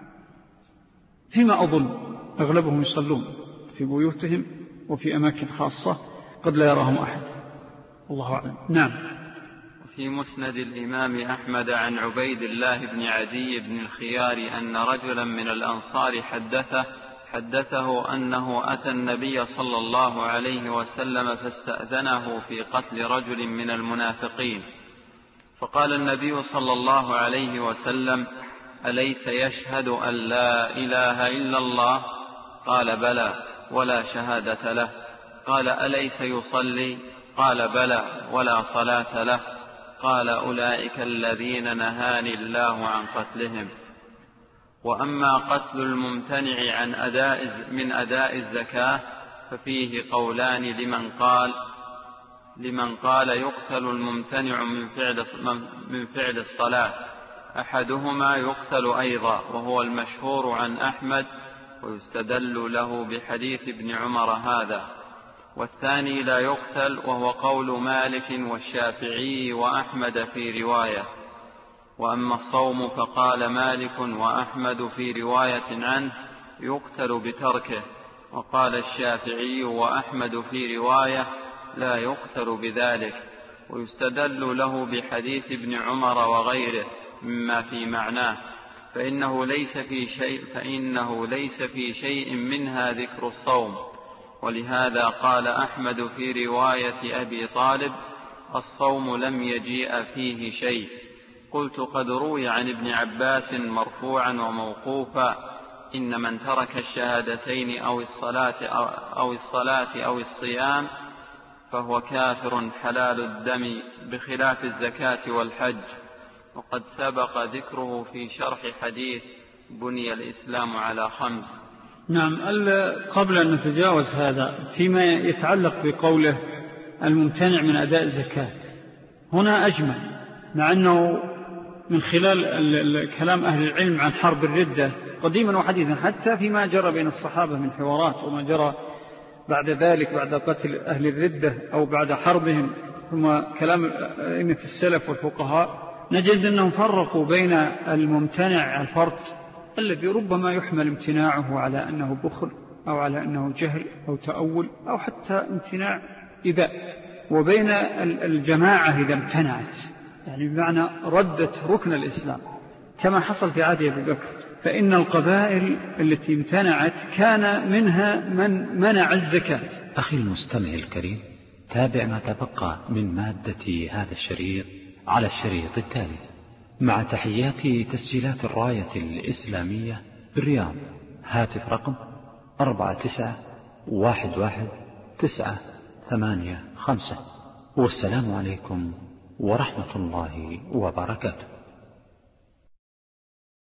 فيما أظن أغلبهم يصلون في بيوتهم وفي أماكن خاصة قد لا يراهم أحد، الله أعلم. نعم. في مسند الإمام أحمد عن عبيد الله بن عدي بن الخيار أن رجلا من الأنصار حدثه حدثه أنه أتى النبي صلى الله عليه وسلم فاستأذنه في قتل رجل من المنافقين، فقال النبي صلى الله عليه وسلم أليس يشهد أن لا إله إلا الله؟ قال بلى ولا شهادة له. قال أليس يصلي؟ قال بلى ولا صلاة له. قال أولئك الذين نهاني الله عن قتلهم. وأما قتل الممتنع عن أداء من أداء الزكاة ففيه قولان لمن قال لمن قال يقتل الممتنع من فعل من فعل الصلاة، أحدهما يقتل أيضا وهو المشهور عن أحمد ويستدل له بحديث ابن عمر هذا، والثاني لا يقتل وهو قول مالك والشافعي وأحمد في رواية. وأما الصوم فقال مالك وأحمد في رواية عنه يقتل بتركه، وقال الشافعي وأحمد في رواية لا يقتل بذلك، ويستدل له بحديث ابن عمر وغيره مما في معناه، فإنه ليس في شيء فإنه ليس في شيء منها ذكر الصوم. ولهذا قال أحمد في رواية أبي طالب الصوم لم يجيء فيه شيء. قلت قد روي عن ابن عباس مرفوعا وموقوفا إن من ترك الشهادتين أو الصلاة أو, أو الصلاة أو الصيام فهو كافر حلال الدم بخلاف الزكاة والحج، وقد سبق ذكره في شرح حديث بني الإسلام على خمس. نعم. قبل أن نتجاوز هذا فيما يتعلق بقوله الممتنع من أداء الزكاة، هنا أجمل، مع أنه من خلال كلام أهل العلم عن حرب الردة قديما وحديثا حتى فيما جرى بين الصحابة من حوارات وما جرى بعد ذلك بعد قتل أهل الردة أو بعد حربهم، ثم كلام أئمة السلف والفقهاء، نجد أنهم فرقوا بين الممتنع الفرد الذي ربما يحمل امتناعه على أنه بخل أو على أنه جهل أو تأول أو حتى امتناع إباء، وبين الجماعة إذا امتنعت، يعني بمعنى ردت ركن الإسلام كما حصل في عهد أبي بكر. فإن القبائل التي امتنعت كان منها من منع الزكاة. أخي المستمع الكريم، تابع ما تبقى من مادة هذا الشريط على الشريط التالي مع تحيات تسجيلات الراية الإسلامية بالرياض. هاتف رقم أربعة تسعة واحد واحد تسعة ثمانية خمسة. والسلام عليكم ورحمة الله وبركاته.